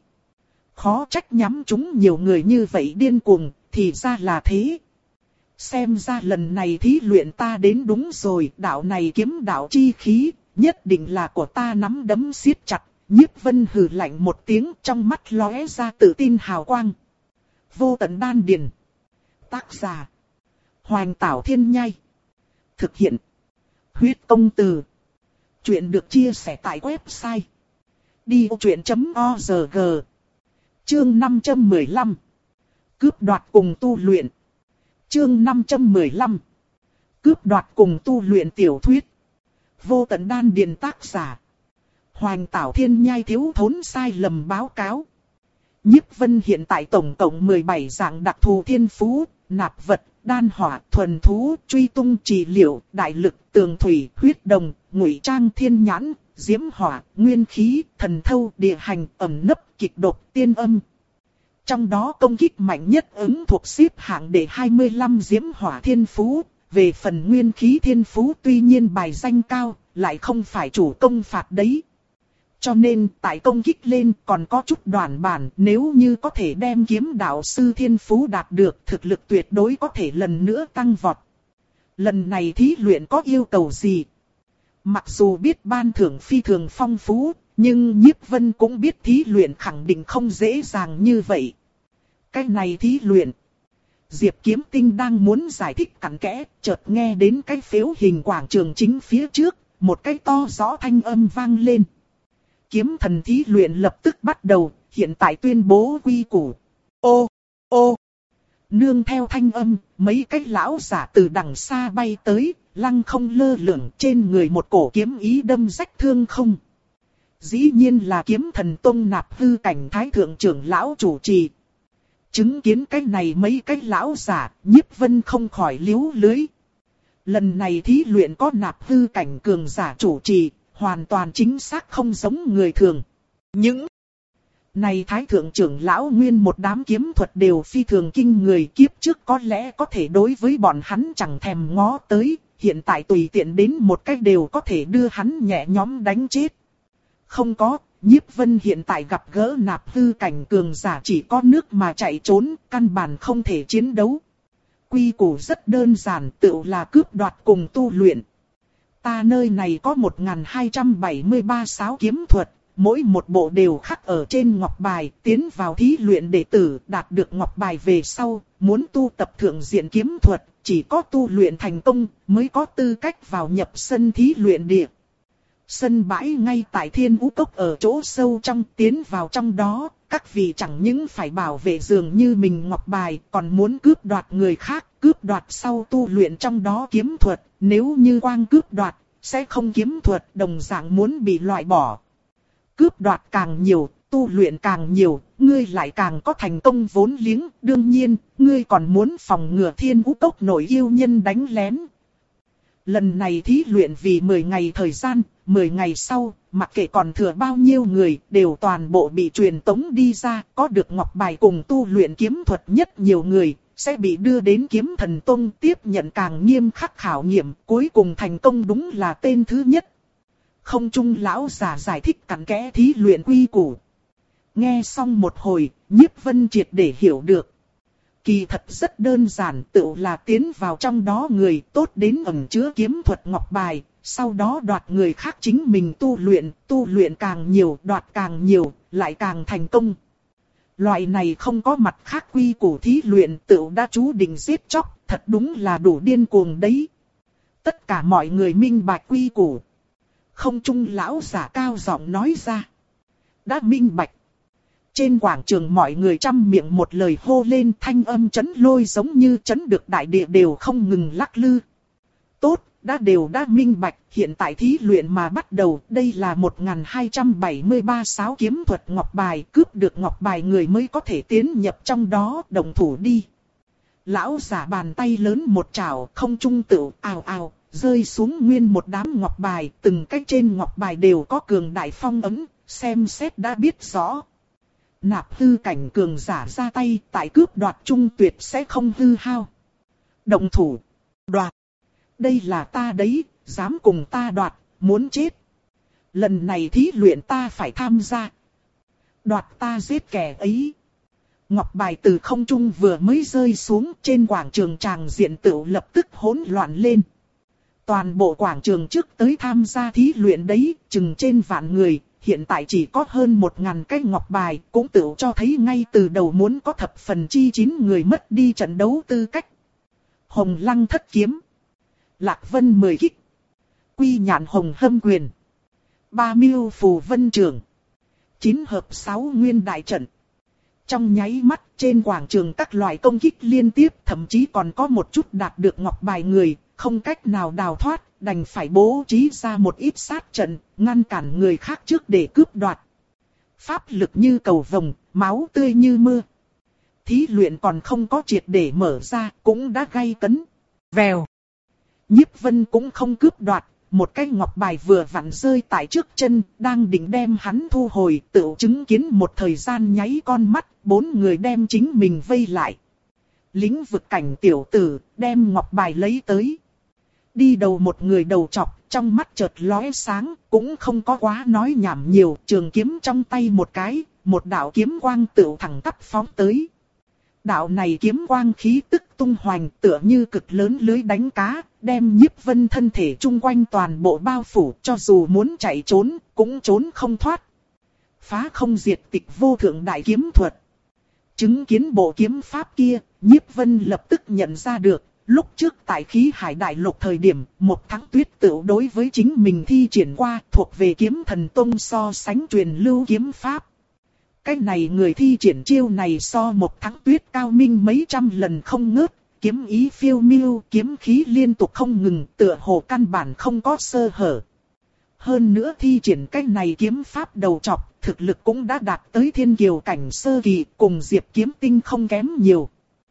Khó trách nhắm chúng nhiều người như vậy điên cuồng, thì ra là thế. Xem ra lần này thí luyện ta đến đúng rồi, đạo này kiếm đạo chi khí, nhất định là của ta nắm đấm siết chặt. Nhiếp Vân hừ lạnh một tiếng, trong mắt lóe ra tự tin hào quang. Vô tận đan điền. Tác giả: Hoành Tảo Thiên Nhai. Thực hiện: Huyết Công Từ. Chuyện được chia sẻ tại website đi ô chuyện chấm org. Chương năm trăm mười lăm. Cướp đoạt cùng tu luyện. Chương năm trăm mười lăm. Cướp đoạt cùng tu luyện tiểu thuyết. Vô tận đan điền. Tác giả: Hoành Tảo Thiên Nhai. Thiếu thốn sai lầm báo cáo. Nhiếp Vân hiện tại tổng cộng mười bảy dạng đặc thù thiên phú, nạp vật, đan hỏa, thuần thú, truy tung, trị liệu, đại lực, tường thủy, huyết đồng, ngụy trang, thiên nhãn, diễm hỏa, nguyên khí, thần thâu, địa hành, ẩn nấp, kịch độc, tiên âm. Trong đó công kích mạnh nhất ứng thuộc xếp hạng đệ hai mươi lăm diễm hỏa thiên phú. Về phần nguyên khí thiên phú tuy nhiên bài danh cao, lại không phải chủ công phạt đấy. Cho nên tại công kích lên còn có chút đoạn bản, nếu như có thể đem kiếm đạo sư thiên phú đạt được, thực lực tuyệt đối có thể lần nữa tăng vọt. Lần này thí luyện có yêu cầu gì? Mặc dù biết ban thưởng phi thường phong phú, nhưng Nhiếp Vân cũng biết thí luyện khẳng định không dễ dàng như vậy. Cái này thí luyện. Diệp Kiếm Tinh đang muốn giải thích cặn kẽ, chợt nghe đến cái phếu hình quảng trường chính phía trước, một cái to rõ thanh âm vang lên. Kiếm thần thí luyện lập tức bắt đầu, hiện tại tuyên bố quy củ. Ô, ô, nương theo thanh âm, mấy cái lão giả từ đằng xa bay tới, lăng không lơ lửng trên người một cổ kiếm ý đâm rách thương không. Dĩ nhiên là kiếm thần tông nạp hư cảnh thái thượng trưởng lão chủ trì. Chứng kiến cái này mấy cái lão giả, Nhiếp Vân không khỏi liếu lưới. Lần này thí luyện có nạp hư cảnh cường giả chủ trì, hoàn toàn chính xác không giống người thường. Những này thái thượng trưởng lão nguyên một đám kiếm thuật đều phi thường kinh người, kiếp trước có lẽ có thể đối với bọn hắn chẳng thèm ngó tới, hiện tại tùy tiện đến một cách đều có thể đưa hắn nhẹ nhõm đánh chết. Không có, Nhiếp Vân hiện tại gặp gỡ nạp hư cảnh cường giả chỉ có nước mà chạy trốn, căn bản không thể chiến đấu. Quy củ rất đơn giản, tựu là cướp đoạt cùng tu luyện. Ta nơi này có một nghìn hai trăm bảy mươi ba sáo kiếm thuật, mỗi một bộ đều khắc ở trên ngọc bài, tiến vào thí luyện đệ tử, đạt được ngọc bài về sau, muốn tu tập thượng diện kiếm thuật, chỉ có tu luyện thành công mới có tư cách vào nhập sân thí luyện địa. Sân bãi ngay tại Thiên Vũ Cốc ở chỗ sâu trong, tiến vào trong đó, các vị chẳng những phải bảo vệ dường như mình ngọc bài, còn muốn cướp đoạt người khác, cướp đoạt sau tu luyện trong đó kiếm thuật, nếu như quang cướp đoạt, sẽ không kiếm thuật, đồng dạng muốn bị loại bỏ. Cướp đoạt càng nhiều, tu luyện càng nhiều, ngươi lại càng có thành công vốn liếng, đương nhiên, ngươi còn muốn phòng ngừa Thiên Vũ Cốc nội yêu nhân đánh lén. Lần này thí luyện vì mười ngày thời gian, mười ngày sau, mặc kệ còn thừa bao nhiêu người, đều toàn bộ bị truyền tống đi ra, có được ngọc bài cùng tu luyện kiếm thuật nhất nhiều người, sẽ bị đưa đến kiếm thần tông tiếp nhận càng nghiêm khắc khảo nghiệm, cuối cùng thành công đúng là tên thứ nhất. Không trung lão giả giải thích cặn kẽ thí luyện quy củ. Nghe xong một hồi, Nhiếp Vân triệt để hiểu được. Kỳ thật rất đơn giản, tự là tiến vào trong đó người tốt đến ẩn chứa kiếm thuật ngọc bài, sau đó đoạt người khác chính mình tu luyện, tu luyện càng nhiều, đoạt càng nhiều, lại càng thành công. Loại này không có mặt khác quy củ thí luyện tự đã chú định giết chóc, thật đúng là đủ điên cuồng đấy. Tất cả mọi người minh bạch quy củ. Không trung lão giả cao giọng nói ra. Đã minh bạch. Trên quảng trường mọi người trăm miệng một lời hô lên, thanh âm chấn lôi giống như chấn được đại địa đều không ngừng lắc lư. Tốt, đã đều đã minh bạch, hiện tại thí luyện mà bắt đầu, đây là một nghìn hai trăm bảy mươi ba sáu kiếm thuật ngọc bài, cướp được ngọc bài người mới có thể tiến nhập trong đó, đồng thủ đi. Lão giả bàn tay lớn một chảo, không trung tự ào ào, rơi xuống nguyên một đám ngọc bài, từng cái trên ngọc bài đều có cường đại phong ấn, xem xét đã biết rõ. Nạp hư cảnh cường giả ra tay, tại cướp đoạt trung tuyệt sẽ không hư hao. Động thủ, đoạt. Đây là ta đấy, dám cùng ta đoạt, muốn chết. Lần này thí luyện ta phải tham gia. Đoạt ta giết kẻ ấy. Ngọc bài từ không trung vừa mới rơi xuống, trên quảng trường tràng diện tựu lập tức hỗn loạn lên. Toàn bộ quảng trường trước tới tham gia thí luyện đấy, chừng trên vạn người, hiện tại chỉ có hơn một ngàn cái ngọc bài, cũng tựu cho thấy ngay từ đầu muốn có thập phần chi chín người mất đi trận đấu tư cách. Hồng Lăng thất kiếm. Lạc Vân mười kích. Quy Nhạn Hồng Hâm quyền. Ba Mưu Phù Vân Trường. Chín hợp sáu nguyên đại trận. Trong nháy mắt trên quảng trường các loại công kích liên tiếp, thậm chí còn có một chút đạt được ngọc bài người, không cách nào đào thoát, đành phải bố trí ra một ít sát trận, ngăn cản người khác trước để cướp đoạt. Pháp lực như cầu vồng, máu tươi như mưa. Thí luyện còn không có triệt để mở ra, cũng đã gay cấn. Vèo. Nhiếp Vân cũng không cướp đoạt, một cái ngọc bài vừa vặn rơi tại trước chân, đang định đem hắn thu hồi, tự chứng kiến một thời gian nháy con mắt, bốn người đem chính mình vây lại. Lĩnh vực cảnh tiểu tử, đem ngọc bài lấy tới. Đi đầu một người đầu chọc, trong mắt chợt lóe sáng, cũng không có quá nói nhảm nhiều, trường kiếm trong tay một cái, một đạo kiếm quang tựu thẳng tắp phóng tới. Đạo này kiếm quang khí tức tung hoành tựa như cực lớn lưới đánh cá, đem Nhiếp Vân thân thể chung quanh toàn bộ bao phủ, cho dù muốn chạy trốn, cũng trốn không thoát. Phá không diệt tịch vô thượng đại kiếm thuật. Chứng kiến bộ kiếm pháp kia, Nhiếp Vân lập tức nhận ra được, lúc trước tại khí hải đại lục thời điểm, một tháng tuyết tựu đối với chính mình thi triển qua, thuộc về kiếm thần tông so sánh truyền lưu kiếm pháp. Cái này người thi triển chiêu này so một tháng tuyết cao minh mấy trăm lần không ngớt, kiếm ý phiêu miêu, kiếm khí liên tục không ngừng, tựa hồ căn bản không có sơ hở. Hơn nữa thi triển cái này kiếm pháp đầu chọc, thực lực cũng đã đạt tới thiên kiều cảnh sơ kỳ, cùng Diệp Kiếm Tinh không kém nhiều.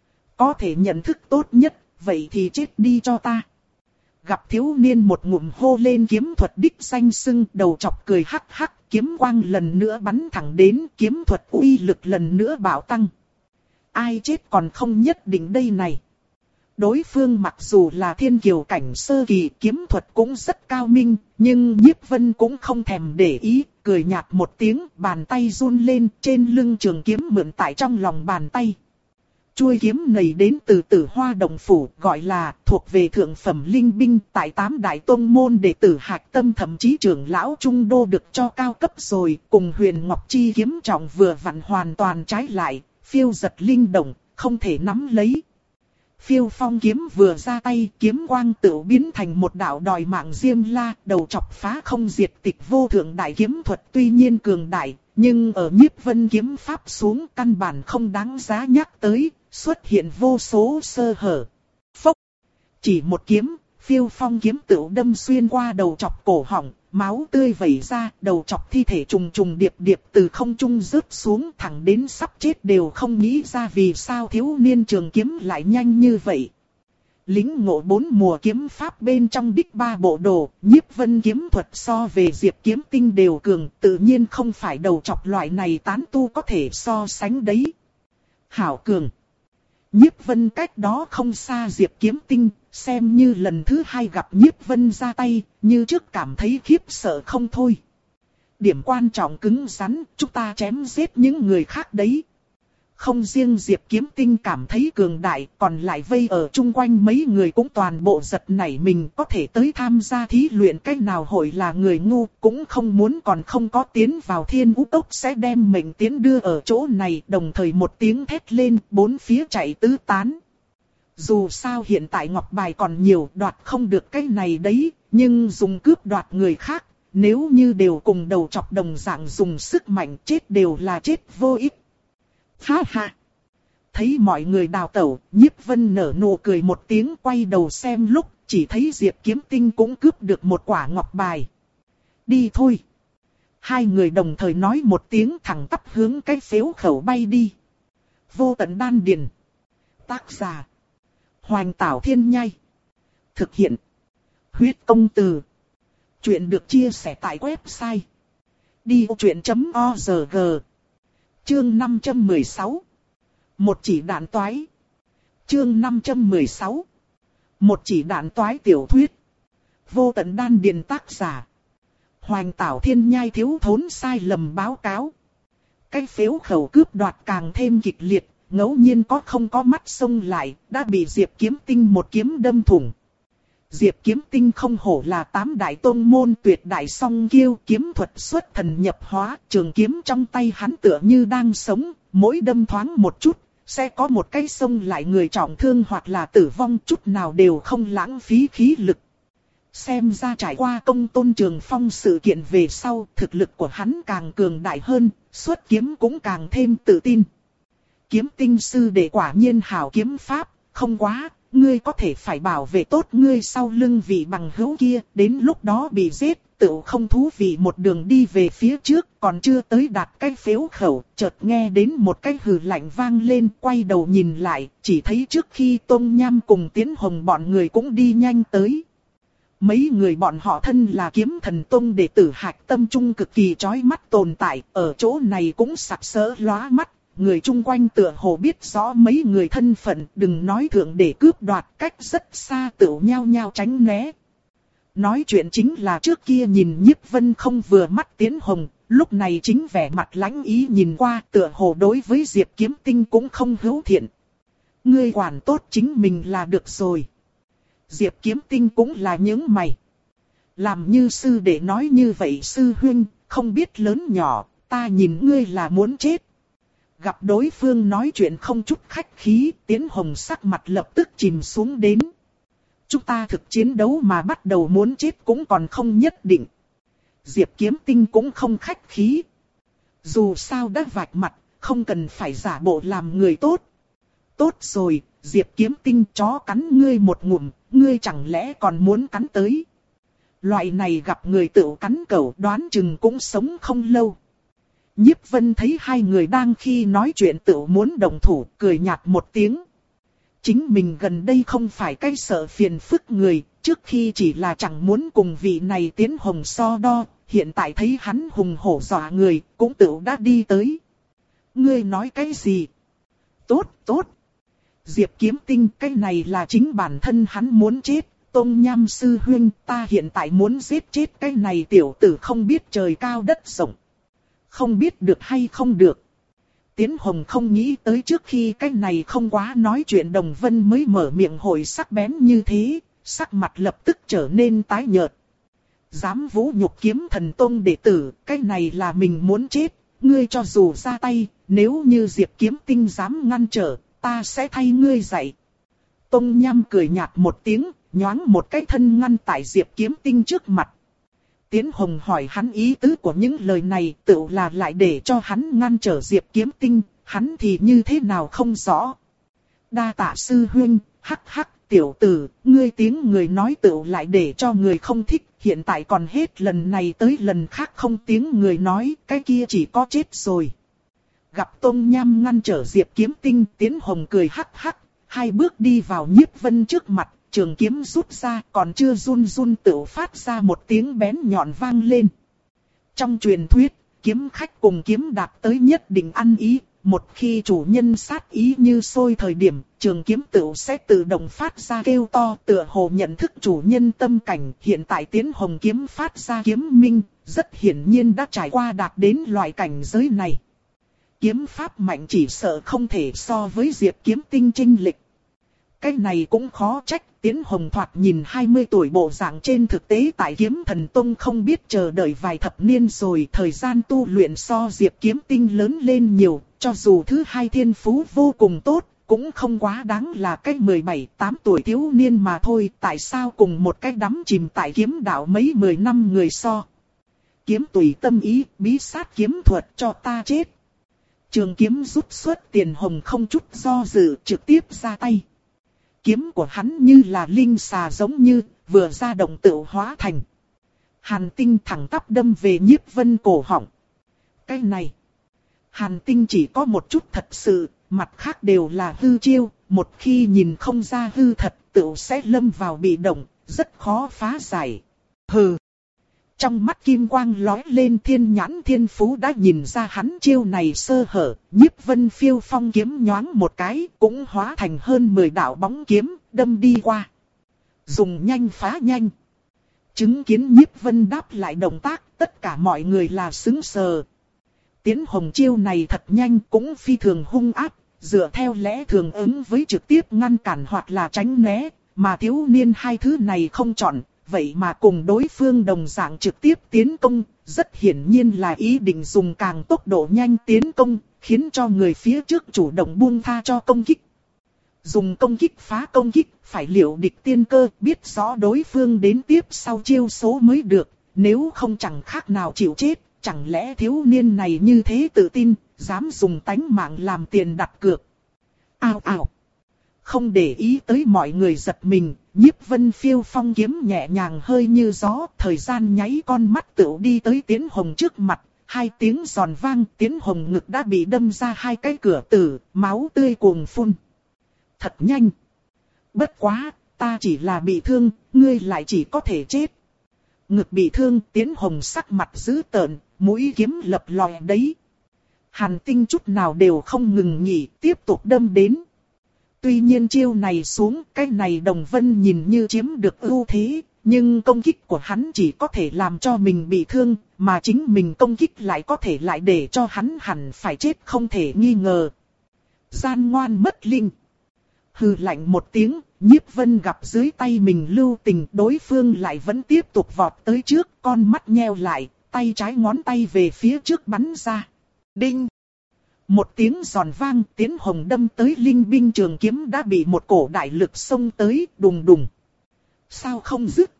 Có thể nhận thức tốt nhất, vậy thì chết đi cho ta. Gặp thiếu niên một ngụm hô lên kiếm thuật đích danh xưng, đầu chọc cười hắc hắc, kiếm quang lần nữa bắn thẳng đến, kiếm thuật uy lực lần nữa bạo tăng. Ai chết còn không nhất định đây này. Đối phương mặc dù là thiên kiều cảnh sơ kỳ, kiếm thuật cũng rất cao minh, nhưng Nhiếp Vân cũng không thèm để ý, cười nhạt một tiếng, bàn tay run lên, trên lưng trường kiếm mượn tại trong lòng bàn tay. Chuôi kiếm này đến từ Tử Hoa Đồng Phủ, gọi là thuộc về thượng phẩm linh binh, tại tám đại tông môn đệ tử hạch tâm thậm chí trưởng lão trung đô được cho cao cấp rồi, cùng Huyền Ngọc Chi kiếm trọng vừa vặn hoàn toàn trái lại, phiêu giật linh động, không thể nắm lấy. Phiêu phong kiếm vừa ra tay, kiếm quang tự biến thành một đạo đòi mạng diêm la, đầu chọc phá không diệt tịch vô thượng đại kiếm thuật tuy nhiên cường đại, nhưng ở Nhiếp Vân kiếm pháp xuống căn bản không đáng giá nhắc tới, xuất hiện vô số sơ hở. Phốc! Chỉ một kiếm, phiêu phong kiếm tự đâm xuyên qua đầu chọc cổ họng, máu tươi vẩy ra, đầu chọc thi thể trùng trùng điệp điệp từ không trung rớt xuống thẳng đến sắp chết đều không nghĩ ra vì sao thiếu niên trường kiếm lại nhanh như vậy. Lính ngộ bốn mùa kiếm pháp bên trong đích ba bộ đồ, Nhiếp Vân kiếm thuật so về Diệp Kiếm Tinh đều cường, tự nhiên không phải đầu chọc loại này tán tu có thể so sánh đấy. Hảo cường. Nhiếp Vân cách đó không xa Diệp Kiếm Tinh, xem như lần thứ hai gặp Nhiếp Vân ra tay, như trước cảm thấy khiếp sợ không thôi. Điểm quan trọng cứng rắn, chúng ta chém giết những người khác đấy. Không riêng Diệp Kiếm Tinh cảm thấy cường đại, còn lại vây ở chung quanh mấy người cũng toàn bộ giật nảy mình, có thể tới tham gia thí luyện cách nào hội là người ngu, cũng không muốn còn không có tiến vào Thiên Ú Cốc sẽ đem mệnh tiến đưa ở chỗ này, đồng thời một tiếng thét lên, bốn phía chạy tứ tán. Dù sao hiện tại ngọc bài còn nhiều, đoạt không được cái này đấy, nhưng dùng cướp đoạt người khác, nếu như đều cùng đầu chọc đồng dạng dùng sức mạnh, chết đều là chết vô ích. Ha ha! Thấy mọi người đào tẩu, Nhiếp Vân nở nụ cười một tiếng, quay đầu xem lúc, chỉ thấy Diệp Kiếm Tinh cũng cướp được một quả ngọc bài. Đi thôi! Hai người đồng thời nói một tiếng, thẳng tắp hướng cái phếu khẩu bay đi. Vô Tận Đan Điền. Tác giả: Hoành Tảo Thiên Nhai. Thực hiện: Huyết Công Từ. Chuyện được chia sẻ tại website đi ô chuyện chấm org. Chương năm trăm mười sáu. Một chỉ đạn toái. Chương năm trăm mười sáu. Một chỉ đạn toái tiểu thuyết. Vô Tận Đan Điền. Tác giả: Hoành Tảo Thiên Nhai. Thiếu thốn sai lầm báo cáo. Cái phếu khẩu cướp đoạt càng thêm kịch liệt, ngẫu nhiên có không có mắt xông lại, đã bị Diệp Kiếm Tinh một kiếm đâm thủng. Diệp Kiếm Tinh không hổ là tám đại tôn môn tuyệt đại song kiêu, kiếm thuật xuất thần nhập hóa, trường kiếm trong tay hắn tựa như đang sống, mỗi đâm thoáng một chút, sẽ có một cái xông lại người trọng thương hoặc là tử vong, chút nào đều không lãng phí khí lực. Xem ra trải qua Công Tôn Trường Phong sự kiện về sau, thực lực của hắn càng cường đại hơn, xuất kiếm cũng càng thêm tự tin. Kiếm Tinh sư đệ quả nhiên hảo kiếm pháp, không quá. Ngươi có thể phải bảo vệ tốt ngươi sau lưng vị bằng hữu kia, đến lúc đó bị giết, tự không thú vị. Một đường đi về phía trước, còn chưa tới đạt cái phếu khẩu, chợt nghe đến một cái hừ lạnh vang lên, quay đầu nhìn lại, chỉ thấy trước khi Tôn Nham cùng Tiến Hồng bọn người cũng đi nhanh tới. Mấy người bọn họ thân là Kiếm Thần Tông đệ tử hạch tâm trung cực kỳ chói mắt tồn tại, ở chỗ này cũng sặc sỡ lóa mắt. Người chung quanh tựa hồ biết rõ mấy người thân phận, đừng nói thượng để cướp đoạt, cách rất xa tựu nhao nhao tránh né. Nói chuyện chính là trước kia nhìn Nhiếp Vân không vừa mắt Tiến Hồng, lúc này chính vẻ mặt lãnh ý nhìn qua, tựa hồ đối với Diệp Kiếm Tinh cũng không hữu thiện. Ngươi quản tốt chính mình là được rồi. Diệp Kiếm Tinh cũng là những mày. Làm như sư để nói như vậy sư huynh, không biết lớn nhỏ, ta nhìn ngươi là muốn chết. Gặp đối phương nói chuyện không chút khách khí, Tiến Hồng sắc mặt lập tức chìm xuống đến. Chúng ta thực chiến đấu mà bắt đầu muốn chết cũng còn không nhất định. Diệp Kiếm Tinh cũng không khách khí. Dù sao đã vạch mặt, không cần phải giả bộ làm người tốt. Tốt rồi, Diệp Kiếm Tinh, chó cắn ngươi một ngụm, ngươi chẳng lẽ còn muốn cắn tới. Loại này gặp người tự cắn cẩu đoán chừng cũng sống không lâu. Nhiếp Vân thấy hai người đang khi nói chuyện tự muốn đồng thủ, cười nhạt một tiếng. Chính mình gần đây không phải cái sợ phiền phức người, trước khi chỉ là chẳng muốn cùng vị này Tiến Hồng so đo, hiện tại thấy hắn hùng hổ dọa người, cũng tự đã đi tới. Ngươi nói cái gì? Tốt, tốt. Diệp Kiếm Tinh, cái này là chính bản thân hắn muốn chết. Tôn Nham sư huynh, ta hiện tại muốn giết chết cái này tiểu tử không biết trời cao đất rộng. Không biết được hay không được. Tiến Hồng không nghĩ tới trước khi cái này không quá nói chuyện Đồng Vân mới mở miệng hồi sắc bén như thế, sắc mặt lập tức trở nên tái nhợt. Dám vũ nhục Kiếm Thần Tông đệ tử, cái này là mình muốn chết, ngươi cho dù ra tay, nếu như Diệp Kiếm Tinh dám ngăn trở, ta sẽ thay ngươi dạy. Tôn Nham cười nhạt một tiếng, nhoáng một cái thân ngăn tại Diệp Kiếm Tinh trước mặt. Tiến Hồng hỏi hắn ý tứ của những lời này, tự là lại để cho hắn ngăn trở Diệp Kiếm Tinh, hắn thì như thế nào không rõ. Đa tạ sư huynh, hắc hắc, tiểu tử, ngươi tiếng người nói tự lại để cho người không thích, hiện tại còn hết lần này tới lần khác không tiếng người nói, cái kia chỉ có chết rồi. Gặp Tôn Nham ngăn trở Diệp Kiếm Tinh, Tiến Hồng cười hắc hắc, hai bước đi vào Nhiếp Vân trước mặt, trường kiếm rút ra, còn chưa run run tự phát ra một tiếng bén nhọn vang lên. Trong truyền thuyết, kiếm khách cùng kiếm đạt tới nhất định ăn ý, một khi chủ nhân sát ý như sôi thời điểm, trường kiếm tựu sẽ tự động phát ra kêu to, tựa hồ nhận thức chủ nhân tâm cảnh. Hiện tại Tiến Hồng kiếm phát ra kiếm minh, rất hiển nhiên đã trải qua đạt đến loại cảnh giới này. Kiếm pháp mạnh chỉ sợ không thể so với Diệp Kiếm Tinh chênh lệch. Cái này cũng khó trách, Tiến Hồng thoạt nhìn hai mươi tuổi bộ dạng, trên thực tế tại Kiếm Thần Tông không biết chờ đợi vài thập niên rồi, thời gian tu luyện so Diệp Kiếm Tinh lớn lên nhiều, cho dù thứ hai thiên phú vô cùng tốt, cũng không quá đáng là cái mười bảy tám tuổi thiếu niên mà thôi, tại sao cùng một cái đắm chìm tại kiếm đạo mấy mười năm người so. Kiếm tùy tâm ý, bí sát kiếm thuật cho ta chết. Trường kiếm rút xuất, Tiền Hồng không chút do dự trực tiếp ra tay. Kiếm của hắn như là linh xà giống như, vừa ra động tự hóa thành. Hàn Tinh thẳng tắp đâm về Nhiếp Vân cổ họng. Cái này, Hàn Tinh chỉ có một chút thật sự, mặt khác đều là hư chiêu, một khi nhìn không ra hư thật, tự sẽ lâm vào bị động, rất khó phá giải. Hừ. Trong mắt kim quang lóe lên, Thiên Nhãn Thiên Phú đã nhìn ra hắn chiêu này sơ hở, Nhiếp Vân phiêu phong kiếm nhoáng một cái, cũng hóa thành hơn mười đạo bóng kiếm, đâm đi qua. Dùng nhanh phá nhanh. Chứng kiến Nhiếp Vân đáp lại động tác, tất cả mọi người là sững sờ. Tiến Hồng chiêu này thật nhanh, cũng phi thường hung ác, dựa theo lẽ thường ứng với trực tiếp ngăn cản hoặc là tránh né, mà thiếu niên hai thứ này không chọn. Vậy mà cùng đối phương đồng dạng trực tiếp tiến công, rất hiển nhiên là ý định dùng càng tốc độ nhanh tiến công, khiến cho người phía trước chủ động buông tha cho công kích. Dùng công kích phá công kích, phải liệu địch tiên cơ, biết rõ đối phương đến tiếp sau chiêu số mới được, nếu không chẳng khác nào chịu chết, chẳng lẽ thiếu niên này như thế tự tin, dám dùng tánh mạng làm tiền đặt cược. Ao ao. Không để ý tới mọi người giật mình, Nhiếp Vân phiêu phong kiếm nhẹ nhàng hơi như gió, thời gian nháy con mắt tựu đi tới Tiến Hồng trước mặt, hai tiếng giòn vang, Tiến Hồng ngực đã bị đâm ra hai cái cửa tử, máu tươi cuồng phun. Thật nhanh. Bất quá, ta chỉ là bị thương, ngươi lại chỉ có thể chết. Ngực bị thương, Tiến Hồng sắc mặt dữ tợn, mũi kiếm lập lòe đấy. Hàn Tinh chút nào đều không ngừng nghỉ, tiếp tục đâm đến. Tuy nhiên chiêu này xuống, cái này Đồng Vân nhìn như chiếm được ưu thế, nhưng công kích của hắn chỉ có thể làm cho mình bị thương, mà chính mình công kích lại có thể lại để cho hắn hẳn phải chết không thể nghi ngờ. Gian ngoan mất linh. Hừ lạnh một tiếng, Nhiếp Vân gặp dưới tay mình lưu tình, đối phương lại vẫn tiếp tục vọt tới trước, con mắt nheo lại, tay trái ngón tay về phía trước bắn ra. Đinh! Một tiếng giòn vang, Tiến Hồng đâm tới linh binh trường kiếm đã bị một cổ đại lực xông tới, đùng đùng. Sao không dứt?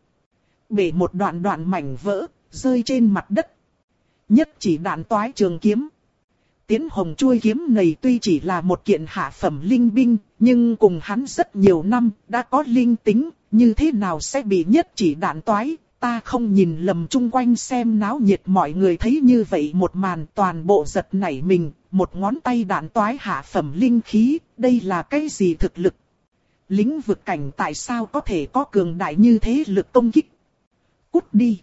Bể một đoạn đoạn mảnh vỡ, rơi trên mặt đất. Nhất chỉ đạn toái trường kiếm. Tiến Hồng chuôi kiếm này tuy chỉ là một kiện hạ phẩm linh binh, nhưng cùng hắn rất nhiều năm, đã có linh tính, như thế nào sẽ bị nhất chỉ đạn toái? Ta không nhìn lầm, chung quanh xem náo nhiệt mọi người thấy như vậy một màn, toàn bộ giật nảy mình, một ngón tay đạn toái hạ phẩm linh khí, đây là cái gì thực lực? Lĩnh vực cảnh tại sao có thể có cường đại như thế lực công kích? Cút đi!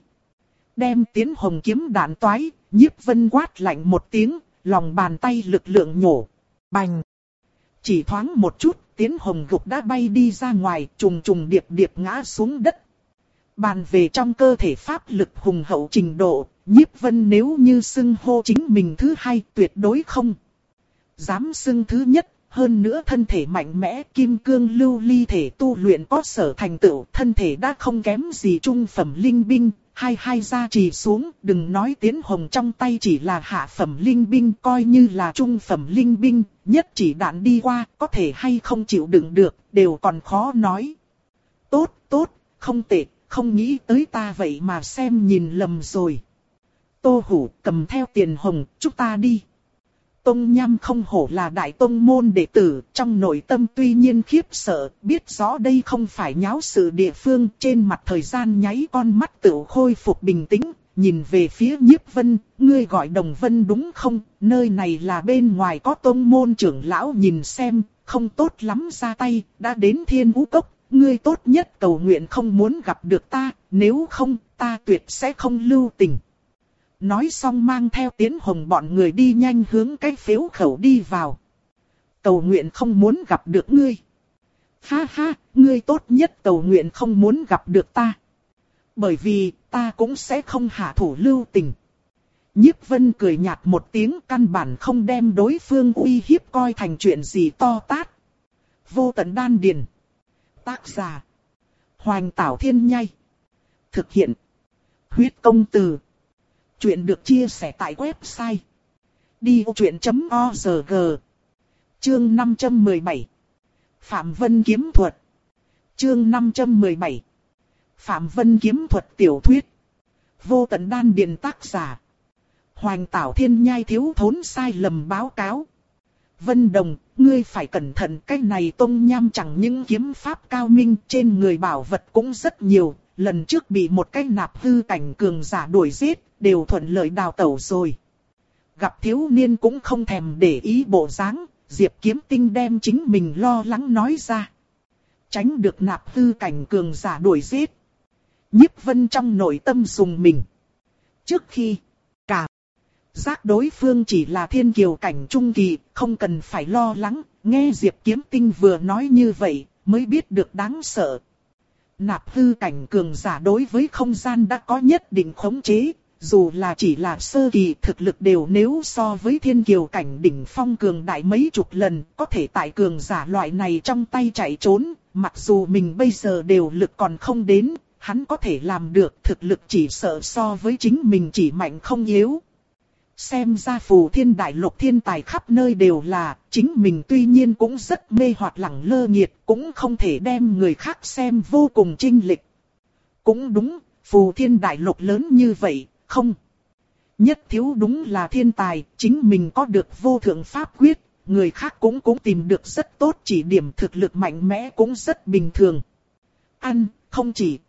Đem Tiến Hồng kiếm đạn toái, Nhiếp Vân quát lạnh một tiếng, lòng bàn tay lực lượng nhổ. Bành! Chỉ thoáng một chút, Tiến Hồng gục đã bay đi ra ngoài, trùng trùng điệp điệp ngã xuống đất. Bàn về trong cơ thể pháp lực hùng hậu trình độ, Nhiếp Vân nếu như xưng hô chính mình thứ hai tuyệt đối không dám xưng thứ nhất, hơn nữa thân thể mạnh mẽ, kim cương lưu ly thể tu luyện có sở thành tựu, thân thể đã không kém gì trung phẩm linh binh, hai hai gia trì xuống, đừng nói Tiến Hồng trong tay chỉ là hạ phẩm linh binh, coi như là trung phẩm linh binh, nhất chỉ đạn đi qua, có thể hay không chịu đựng được, đều còn khó nói. Tốt, tốt, không tệ. Không nghĩ tới ta vậy mà xem nhìn lầm rồi. Tô Hủ cầm theo Tiền Hồng, chúng ta đi. Tông Nham không hổ là đại tông môn đệ tử, trong nội tâm tuy nhiên khiếp sợ, biết rõ đây không phải nháo sự địa phương, trên mặt thời gian nháy con mắt tự khôi phục bình tĩnh, nhìn về phía Nhiếp Vân, ngươi gọi Đồng Vân đúng không, nơi này là bên ngoài có tông môn trưởng lão nhìn xem, không tốt lắm ra tay, đã đến Thiên Vũ Cốc, ngươi tốt nhất cầu nguyện không muốn gặp được ta, nếu không, ta tuyệt sẽ không lưu tình. Nói xong mang theo Tiến Hồng bọn người đi nhanh hướng cái phếu khẩu đi vào. Cầu nguyện không muốn gặp được ngươi. Ha ha, ngươi tốt nhất cầu nguyện không muốn gặp được ta. Bởi vì, ta cũng sẽ không hạ thủ lưu tình. Nhiếp Vân cười nhạt một tiếng, căn bản không đem đối phương uy hiếp coi thành chuyện gì to tát. Vô Tận Đan Điền. Tác giả: Hoành Tảo Thiên Nhai. Thực hiện: Huyết Công Từ. Chuyện được chia sẻ tại website đi ô chuyện chấm org. Chương năm trăm mười bảy. Phạm Vân Kiếm Thuật. Chương năm trăm mười bảy. Phạm Vân Kiếm Thuật tiểu thuyết. Vô Tận Đan Điền. Tác giả: Hoành Tảo Thiên Nhai. Thiếu thốn sai lầm báo cáo. Vân Đồng, ngươi phải cẩn thận, cái này Tông Nham chẳng những kiếm pháp cao minh, trên người bảo vật cũng rất nhiều, lần trước bị một cái nạp hư cảnh cường giả đuổi giết, đều thuận lợi đào tẩu rồi. Gặp thiếu niên cũng không thèm để ý bộ dáng, Diệp Kiếm Tinh đem chính mình lo lắng nói ra. Tránh được nạp hư cảnh cường giả đuổi giết. Nhiếp Vân trong nội tâm dùng mình. Trước khi cả giác đối phương chỉ là thiên kiều cảnh trung kỳ, không cần phải lo lắng, nghe Diệp Kiếm Tinh vừa nói như vậy, mới biết được đáng sợ. Nạp hư cảnh cường giả đối với không gian đã có nhất định khống chế, dù là chỉ là sơ kỳ thực lực đều nếu so với thiên kiều cảnh đỉnh phong cường đại mấy chục lần, có thể tại cường giả loại này trong tay chạy trốn, mặc dù mình bây giờ đều lực còn không đến, hắn có thể làm được, thực lực chỉ sợ so với chính mình chỉ mạnh không yếu. Xem ra Phù Thiên Đại Lục thiên tài khắp nơi đều là, chính mình tuy nhiên cũng rất mê hoặc lẳng lơ nhiệt, cũng không thể đem người khác xem vô cùng chênh lệch. Cũng đúng, Phù Thiên Đại Lục lớn như vậy, không. Nhất thiếu đúng là thiên tài, chính mình có được vô thượng pháp quyết, người khác cũng cũng tìm được rất tốt, chỉ điểm thực lực mạnh mẽ cũng rất bình thường. Ăn, không chỉ,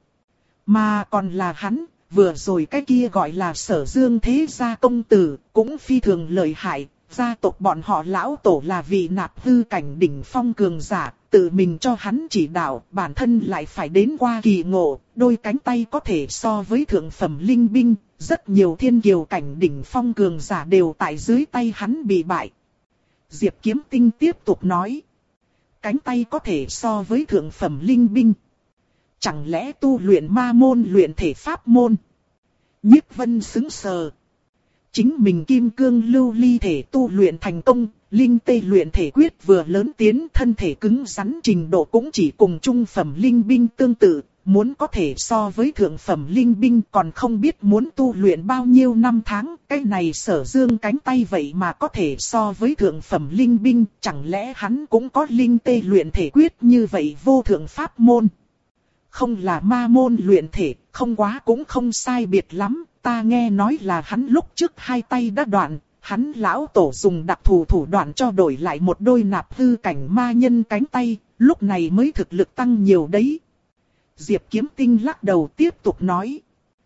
mà còn là hắn. Vừa rồi cái kia gọi là Sở Dương thế gia công tử, cũng phi thường lợi hại, gia tộc bọn họ lão tổ là vị nạp hư cảnh đỉnh phong cường giả, tự mình cho hắn chỉ đạo, bản thân lại phải đến qua kỳ ngộ, đôi cánh tay có thể so với thượng phẩm linh binh, rất nhiều thiên kiều cảnh đỉnh phong cường giả đều tại dưới tay hắn bị bại. Diệp Kiếm Tinh tiếp tục nói, cánh tay có thể so với thượng phẩm linh binh. Chẳng lẽ tu luyện ma môn luyện thể pháp môn? Nhiếp Vân sững sờ. Chính mình kim cương lưu ly thể tu luyện thành công, linh tê luyện thể quyết vừa lớn tiến, thân thể cứng rắn trình độ cũng chỉ cùng trung phẩm linh binh tương tự, muốn có thể so với thượng phẩm linh binh còn không biết muốn tu luyện bao nhiêu năm tháng, cái này Sở Dương cánh tay vậy mà có thể so với thượng phẩm linh binh, chẳng lẽ hắn cũng có linh tê luyện thể quyết như vậy vô thượng pháp môn? Không là ma môn luyện thể, không quá cũng không sai biệt lắm, ta nghe nói là hắn lúc trước hai tay đã đoạn, hắn lão tổ dùng đặc thù thủ đoạn cho đổi lại một đôi nạp hư cảnh ma nhân cánh tay, lúc này mới thực lực tăng nhiều đấy. Diệp Kiếm Tinh lắc đầu tiếp tục nói.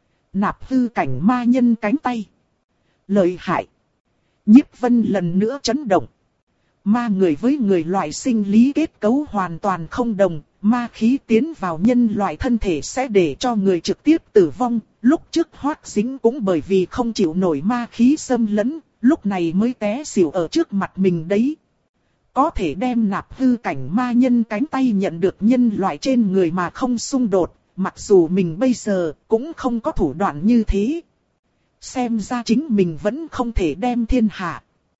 Nạp hư cảnh ma nhân cánh tay. Lợi hại. Nhiếp Vân lần nữa chấn động. Ma người với người loại sinh lý kết cấu hoàn toàn không đồng, ma khí tiến vào nhân loại thân thể sẽ để cho người trực tiếp tử vong, lúc trước Hoắc Dính cũng bởi vì không chịu nổi ma khí xâm lấn, lúc này mới té xỉu ở trước mặt mình đấy. Có thể đem nạp hư cảnh ma nhân cánh tay nhận được nhân loại trên người mà không xung đột, mặc dù mình bây giờ cũng không có thủ đoạn như thế. Xem ra chính mình vẫn không thể đem thiên hạ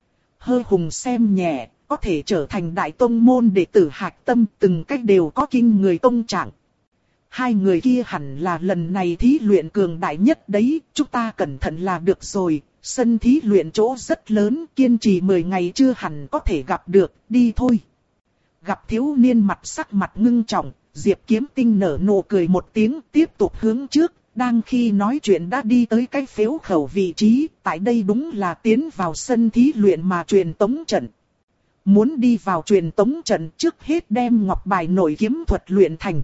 Hơ Hùng xem nhẹ, có thể trở thành đại tông môn đệ tử hạch tâm, từng cách đều có kinh người tông trạng. Hai người kia hẳn là lần này thí luyện cường đại nhất đấy, chúng ta cẩn thận là được rồi, sân thí luyện chỗ rất lớn, kiên trì mười ngày chưa hẳn có thể gặp được, đi thôi. Gặp thiếu niên mặt sắc mặt ngưng trọng, Diệp Kiếm Tinh nở nụ cười một tiếng, tiếp tục hướng trước, đang khi nói chuyện đã đi tới cái phếu khẩu vị trí, tại đây đúng là tiến vào sân thí luyện mà truyền tống trận. Muốn đi vào truyền tống trận trước hết đem ngọc bài nội kiếm thuật luyện thành.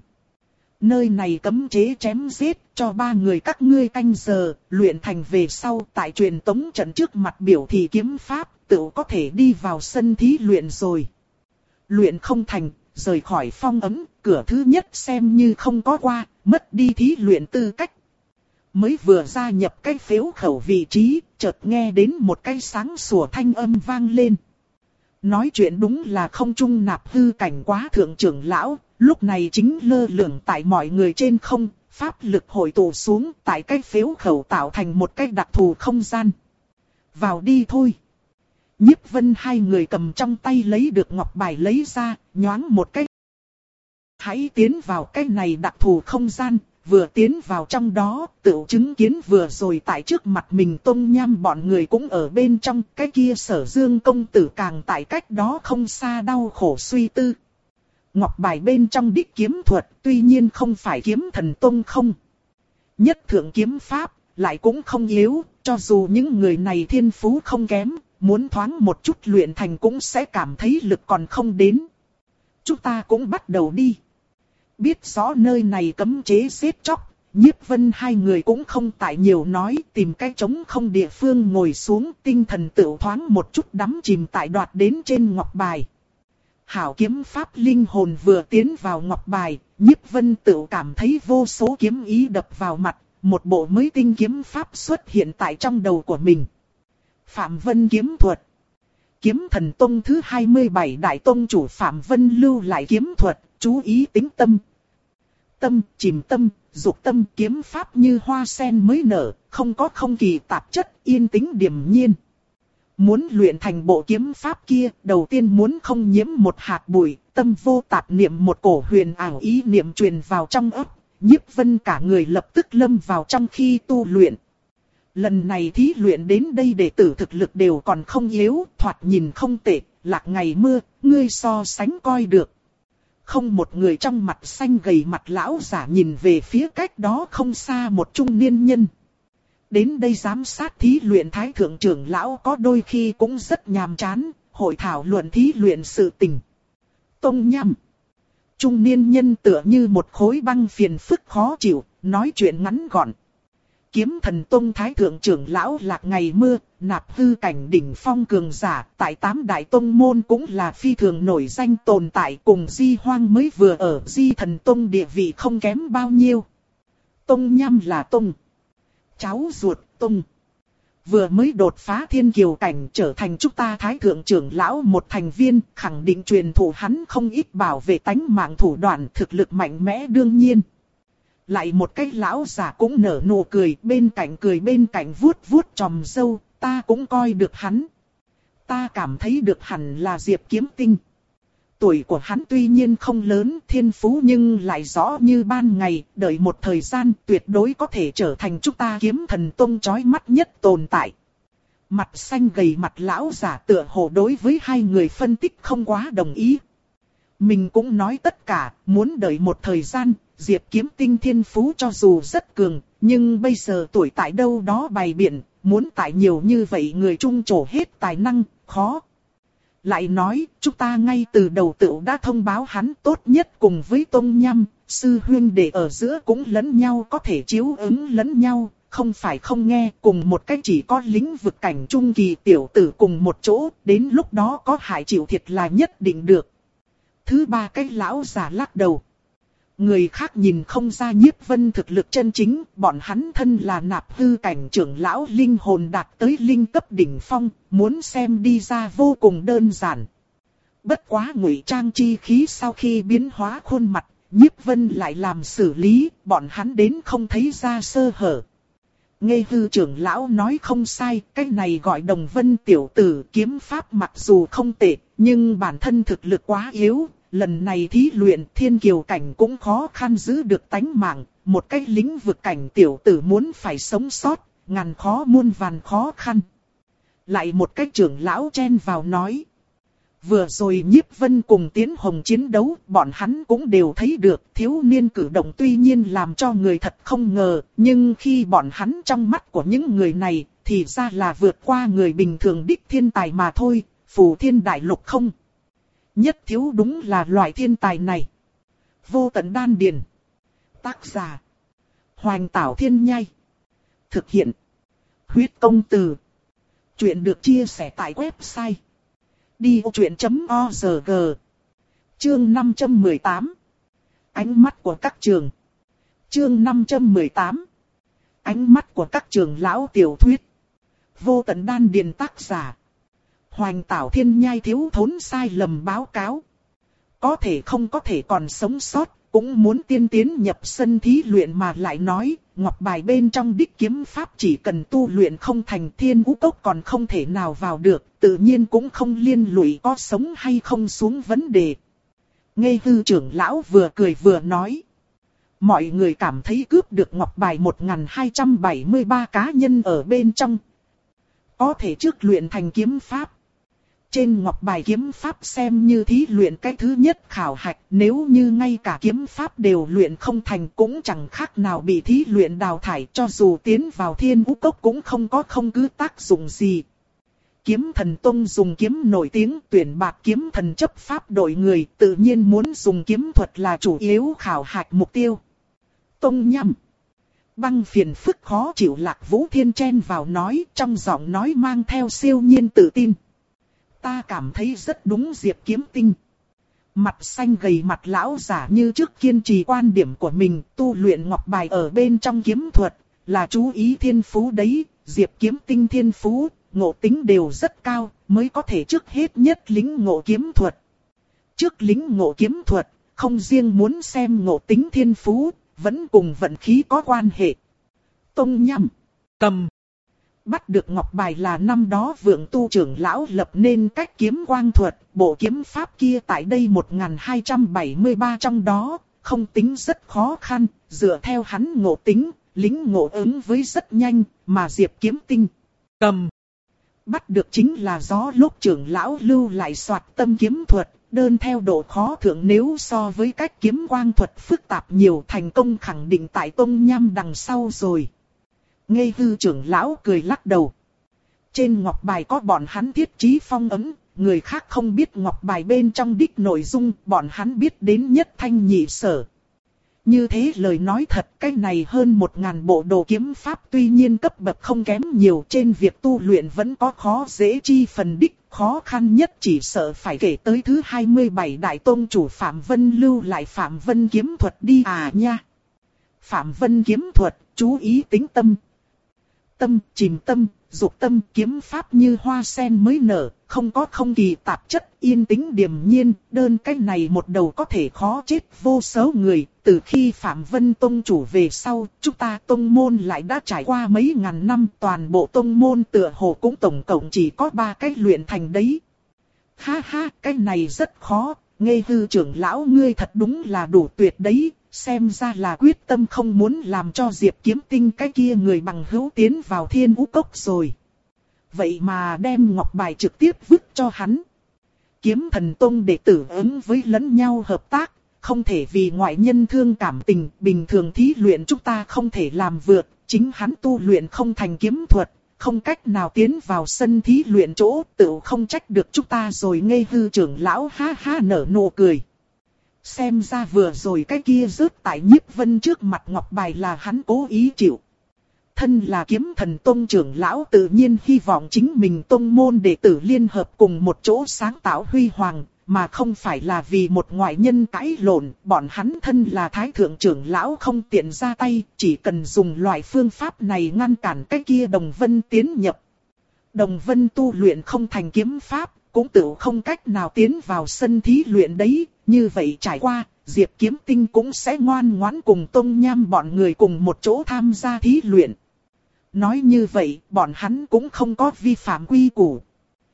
Nơi này cấm chế chém giết, cho ba người các ngươi canh giờ, luyện thành về sau tại truyền tống trận trước mặt biểu thị kiếm pháp, tự có thể đi vào sân thí luyện rồi. luyện không thành, rời khỏi phong ấm, cửa thứ nhất xem như không có qua, mất đi thí luyện tư cách. Mới vừa gia nhập cái phếu khẩu vị trí, chợt nghe đến một cái sáng sủa thanh âm vang lên. Nói chuyện đúng là không trung nạp hư cảnh quá thượng trưởng lão, lúc này chính lơ lửng tại mọi người trên không, pháp lực hội tụ xuống tại cái phếu khẩu tạo thành một cái đặc thù không gian. Vào đi thôi. Nhiếp Vân hai người cầm trong tay lấy được ngọc bài lấy ra, nhoáng một cái. Hãy tiến vào cái này đặc thù không gian, vừa tiến vào trong đó, tự chứng kiến vừa rồi tại trước mặt mình Tông Nham bọn người cũng ở bên trong, cái kia Sở Dương công tử càng tại cách đó không xa đau khổ suy tư. Ngọc bài bên trong đích kiếm thuật, tuy nhiên không phải kiếm thần tông không. Nhất thượng kiếm pháp, lại cũng không yếu, cho dù những người này thiên phú không kém, muốn thoáng một chút luyện thành cũng sẽ cảm thấy lực còn không đến. Chúng ta cũng bắt đầu đi. Biết rõ nơi này cấm chế giết chóc, Nhiếp Vân hai người cũng không tại nhiều nói, tìm cái trống không địa phương ngồi xuống, tinh thần tự thoáng một chút đắm chìm tại đoạt đến trên ngọc bài. Hảo kiếm pháp linh hồn vừa tiến vào ngọc bài, Nhiếp Vân tự cảm thấy vô số kiếm ý đập vào mặt, một bộ mới tinh kiếm pháp xuất hiện tại trong đầu của mình. Phạm Vân kiếm thuật. Kiếm thần tông thứ hai mươi bảy đại tông chủ Phạm Vân lưu lại kiếm thuật, chú ý tính tâm. Tâm, chìm tâm, dục tâm, kiếm pháp như hoa sen mới nở, không có không kỳ tạp chất, yên tĩnh điềm nhiên. Muốn luyện thành bộ kiếm pháp kia, đầu tiên muốn không nhiễm một hạt bụi, tâm vô tạp niệm một cổ huyền ảo ý niệm truyền vào trong óc, Nhiếp Vân cả người lập tức lâm vào trong khi tu luyện. Lần này thí luyện đến đây đệ tử thực lực đều còn không yếu, thoạt nhìn không tệ, lạc ngày mưa, ngươi so sánh coi được. Không một người trong mặt xanh gầy mặt lão giả nhìn về phía cách đó không xa một trung niên nhân. Đến đây giám sát thí luyện thái thượng trưởng lão có đôi khi cũng rất nhàm chán, hội thảo luận thí luyện sự tình. Tông Nham. Trung niên nhân tựa như một khối băng phiền phức khó chịu, nói chuyện ngắn gọn. Kiếm thần tông thái thượng trưởng lão lạc ngày mưa, nạp hư cảnh đỉnh phong cường giả, tại tám đại tông môn cũng là phi thường nổi danh tồn tại, cùng Di Hoang mới vừa ở Di thần tông địa vị không kém bao nhiêu. Tông Nham là tông cháu ruột tông, vừa mới đột phá thiên kiều cảnh trở thành chúng ta thái thượng trưởng lão một thành viên, khẳng định truyền thụ hắn không ít bảo vệ tánh mạng thủ đoạn, thực lực mạnh mẽ đương nhiên. Lại một cái lão già cũng nở nụ cười, bên cạnh cười bên cạnh vuốt vuốt chòm râu, ta cũng coi được hắn. Ta cảm thấy được hẳn là Diệp Kiếm Tinh. Tuổi của hắn tuy nhiên không lớn, thiên phú nhưng lại rõ như ban ngày, đợi một thời gian tuyệt đối có thể trở thành chúng ta kiếm thần tông chói mắt nhất tồn tại. Mặt xanh gầy mặt lão giả tựa hồ đối với hai người phân tích không quá đồng ý. Mình cũng nói tất cả, muốn đợi một thời gian, Diệp Kiếm Tinh thiên phú cho dù rất cường, nhưng bây giờ tuổi tại đâu đó bày biện, muốn tại nhiều như vậy người trung trổ hết tài năng, khó. Lại nói, chúng ta ngay từ đầu tự đã thông báo hắn tốt nhất cùng với Tông Nham, sư huynh đệ ở giữa cũng lẫn nhau có thể chiếu ứng lẫn nhau, không phải không nghe, cùng một cách chỉ có lĩnh vực cảnh trung kỳ tiểu tử cùng một chỗ, đến lúc đó có hại chịu thiệt là nhất định được. Thứ ba cái lão già lắc đầu. Người khác nhìn không ra Nhiếp Vân thực lực chân chính, bọn hắn thân là nạp hư cảnh trưởng lão linh hồn đạt tới linh cấp đỉnh phong, muốn xem đi ra vô cùng đơn giản. Bất quá ngụy trang chi khí sau khi biến hóa khuôn mặt, Nhiếp Vân lại làm xử lý, bọn hắn đến không thấy ra sơ hở. Nghe hư trưởng lão nói không sai, cái này gọi Đồng Vân tiểu tử, kiếm pháp mặc dù không tệ, nhưng bản thân thực lực quá yếu. Lần này thí luyện thiên kiều cảnh cũng khó khăn giữ được tánh mạng, một cái lĩnh vực cảnh tiểu tử muốn phải sống sót, ngàn khó muôn vàn khó khăn. Lại một cái trưởng lão chen vào nói. Vừa rồi Nhiếp Vân cùng Tiến Hồng chiến đấu, bọn hắn cũng đều thấy được thiếu niên cử động tuy nhiên làm cho người thật không ngờ, nhưng khi bọn hắn trong mắt của những người này, thì ra là vượt qua người bình thường đích thiên tài mà thôi, phù thiên đại lục không. Nhất thiếu đúng là loại thiên tài này. Vô tận đan điền. Tác giả. Hoành Tảo Thiên Nhai. Thực hiện. Huyết công từ. Chuyện được chia sẻ tại website. đi ô chuyện chấm org. Chương năm trăm mười tám. Ánh mắt của các trường. Chương năm trăm mười tám. Ánh mắt của các trường lão tiểu thuyết. Vô tận đan điền tác giả. Hoành Tảo Thiên Nhai thiếu thốn sai lầm báo cáo. Có thể không có thể còn sống sót, cũng muốn tiên tiến nhập sân thí luyện mà lại nói, ngọc bài bên trong đích kiếm pháp chỉ cần tu luyện không thành thiên ngũ cốc còn không thể nào vào được, tự nhiên cũng không liên lụy có sống hay không xuống vấn đề. Ngây hư trưởng lão vừa cười vừa nói. Mọi người cảm thấy cướp được ngọc bài một nghìn hai trăm bảy mươi ba cá nhân ở bên trong. Có thể trước luyện thành kiếm pháp. Trên ngọc bài kiếm pháp xem như thí luyện cái thứ nhất khảo hạch, nếu như ngay cả kiếm pháp đều luyện không thành cũng chẳng khác nào bị thí luyện đào thải, cho dù tiến vào thiên ngũ cốc cũng không có không cứ tác dụng gì. Kiếm Thần Tông dùng kiếm nổi tiếng, tuyển bạt kiếm thần chấp pháp đội người, tự nhiên muốn dùng kiếm thuật là chủ yếu khảo hạch mục tiêu. Tông nhâm. Băng phiền phức khó chịu Lạc Vũ Thiên chen vào nói, trong giọng nói mang theo siêu nhiên tự tin. Ta cảm thấy rất đúng Diệp Kiếm Tinh. Mặt xanh gầy mặt lão giả như trước kiên trì quan điểm của mình, tu luyện ngọc bài ở bên trong kiếm thuật, là chú ý thiên phú đấy, Diệp Kiếm Tinh thiên phú, ngộ tính đều rất cao, mới có thể trước hết nhất lính ngộ kiếm thuật. Trước lính ngộ kiếm thuật, không riêng muốn xem ngộ tính thiên phú, vẫn cùng vận khí có quan hệ. Tông nhâm, cầm. Bắt được ngọc bài là năm đó Vượng Tu trưởng lão lập nên cách kiếm quang thuật, bộ kiếm pháp kia tại đây một nghìn hai trăm bảy mươi ba trong đó, không tính rất khó khăn, dựa theo hắn ngộ tính, lính ngộ ứng với rất nhanh, mà Diệp Kiếm Tinh cầm. Bắt được chính là gió lúc trưởng lão lưu lại soạt tâm kiếm thuật, đơn theo độ khó thượng nếu so với cách kiếm quang thuật phức tạp nhiều, thành công khẳng định tại tông nham đằng sau rồi. Ngây hư trưởng lão cười lắc đầu. Trên ngọc bài có bọn hắn thiết trí phong ấn, người khác không biết ngọc bài bên trong đích nội dung, bọn hắn biết đến nhất thanh nhị sở. Như thế lời nói thật, cái này hơn một ngàn bộ đồ kiếm pháp tuy nhiên cấp bậc không kém nhiều, trên việc tu luyện vẫn có khó dễ chi phần đích, khó khăn nhất chỉ sợ phải kể tới thứ hai mươi bảy đại tông chủ Phạm Vân lưu lại Phạm Vân kiếm thuật đi à nha. Phạm Vân kiếm thuật, chú ý tính tâm. Tâm, chìm tâm, dục tâm, kiếm pháp như hoa sen mới nở, không có không kỳ tạp chất, yên tĩnh điềm nhiên, đơn cách này một đầu có thể khó chết vô số người. Từ khi Phạm Vân tông chủ về sau, chúng ta tông môn lại đã trải qua mấy ngàn năm, toàn bộ tông môn tựa hồ cũng tổng cộng chỉ có ba cách luyện thành đấy. Ha ha, cái này rất khó, ngây hư trưởng lão ngươi thật đúng là đủ tuyệt đấy. Xem ra là quyết tâm không muốn làm cho Diệp Kiếm Tinh cái kia người bằng hữu tiến vào thiên ngũ cốc rồi. Vậy mà đem ngọc bài trực tiếp vứt cho hắn. Kiếm Thần Tông đệ tử ứng với lẫn nhau hợp tác, không thể vì ngoại nhân thương cảm tình, bình thường thí luyện chúng ta không thể làm vượt, chính hắn tu luyện không thành kiếm thuật, không cách nào tiến vào sân thí luyện chỗ, tự không trách được chúng ta rồi. Ngây hư trưởng lão ha ha nở nụ cười. Xem ra vừa rồi cái kia rớt tại Nhiếp Vân trước mặt ngọc bài là hắn cố ý chịu. Thân là Kiếm Thần Tông trưởng lão tự nhiên hy vọng chính mình tông môn đệ tử liên hợp cùng một chỗ sáng tạo huy hoàng, mà không phải là vì một ngoại nhân cãi lộn. Bọn hắn thân là Thái Thượng trưởng lão không tiện ra tay, chỉ cần dùng loại phương pháp này ngăn cản cái kia Đồng Vân tiến nhập. Đồng Vân tu luyện không thành kiếm pháp, cũng tự không cách nào tiến vào sân thí luyện đấy. Như vậy trải qua, Diệp Kiếm Tinh cũng sẽ ngoan ngoãn cùng Tông Nham bọn người cùng một chỗ tham gia thí luyện. Nói như vậy, bọn hắn cũng không có vi phạm quy củ.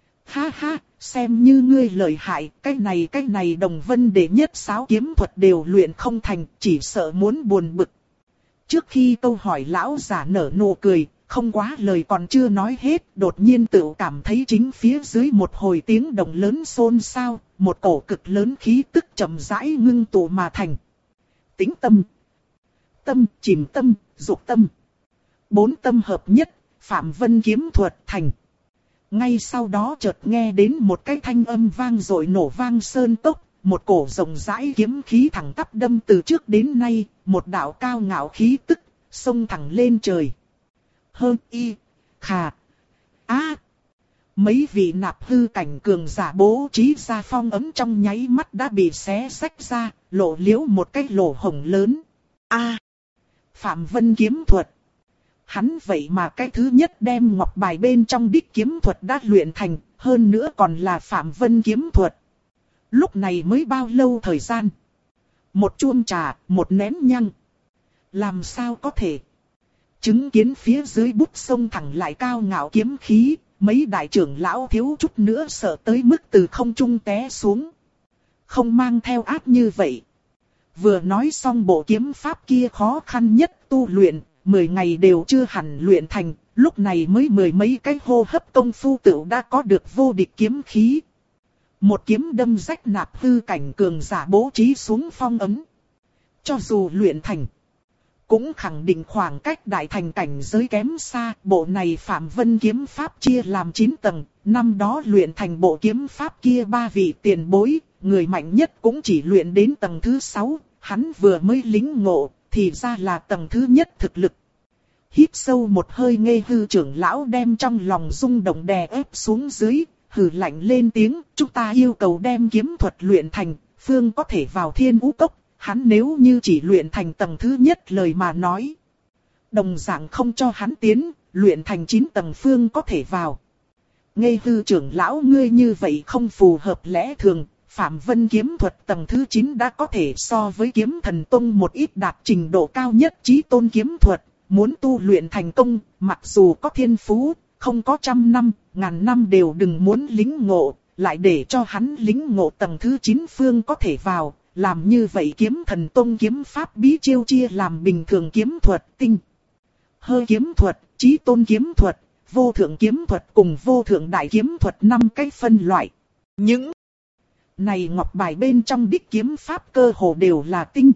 Ha ha, xem như ngươi lợi hại, cái này cái này Đồng Vân đệ nhất sáu kiếm thuật đều luyện không thành, chỉ sợ muốn buồn bực. Trước khi câu hỏi lão giả nở nụ cười, không quá lời còn chưa nói hết, đột nhiên tự cảm thấy chính phía dưới một hồi tiếng động lớn xôn xao, một cổ cực lớn khí tức chậm rãi ngưng tụ mà thành. Tính tâm, tâm, chìm tâm, dục tâm. Bốn tâm hợp nhất, Phạm Vân kiếm thuật thành. Ngay sau đó chợt nghe đến một cái thanh âm vang dội nổ vang sơn tốc, một cổ rộng rãi kiếm khí thẳng tắp đâm từ trước đến nay, một đạo cao ngạo khí tức, xông thẳng lên trời. Hơn y, khà, a. Mấy vị nạp hư cảnh cường giả bố trí ra phong ấm trong nháy mắt đã bị xé xách ra, lộ liễu một cái lỗ hổng lớn. A, Phạm Vân kiếm thuật. Hắn vậy mà cái thứ nhất đem ngọc bài bên trong đích kiếm thuật đã luyện thành, hơn nữa còn là Phạm Vân kiếm thuật. Lúc này mới bao lâu thời gian? Một chuông trà, một nén nhang. Làm sao có thể? Chứng kiến phía dưới bút sông thẳng lại cao ngạo kiếm khí, mấy đại trưởng lão thiếu chút nữa sợ tới mức từ không trung té xuống. Không mang theo áp như vậy. Vừa nói xong bộ kiếm pháp kia khó khăn nhất tu luyện, mười ngày đều chưa hẳn luyện thành, lúc này mới mười mấy cái hô hấp công phu tựu đã có được vô địch kiếm khí. Một kiếm đâm rách nạp hư cảnh cường giả bố trí xuống phong ấn. Cho dù luyện thành, cũng khẳng định khoảng cách đại thành cảnh giới kém xa. Bộ này Phạm Vân kiếm pháp chia làm chín tầng, năm đó luyện thành bộ kiếm pháp kia ba vị tiền bối, người mạnh nhất cũng chỉ luyện đến tầng thứ sáu, hắn vừa mới lính ngộ, thì ra là tầng thứ nhất thực lực. Hít sâu một hơi, Nghê Hư trưởng lão đem trong lòng rung động đè ép xuống dưới, hừ lạnh lên tiếng, chúng ta yêu cầu đem kiếm thuật luyện thành, phương có thể vào Thiên Vũ Cốc. Hắn nếu như chỉ luyện thành tầng thứ nhất lời mà nói, đồng dạng không cho hắn tiến, luyện thành chín tầng phương có thể vào. Nghê Hư trưởng lão, ngươi như vậy không phù hợp lẽ thường. Phạm Vân kiếm thuật tầng thứ chín đã có thể so với kiếm thần tông một ít đạt trình độ cao nhất chí tôn kiếm thuật. Muốn tu luyện thành công, mặc dù có thiên phú, không có trăm năm, ngàn năm đều đừng muốn lính ngộ, lại để cho hắn lính ngộ tầng thứ chín phương có thể vào. Làm như vậy kiếm thần tông kiếm pháp bí chiêu chia làm bình thường kiếm thuật, tinh hơi kiếm thuật, chí tôn kiếm thuật, vô thượng kiếm thuật cùng vô thượng đại kiếm thuật năm cái phân loại. Những này ngọc bài bên trong đích kiếm pháp cơ hồ đều là tinh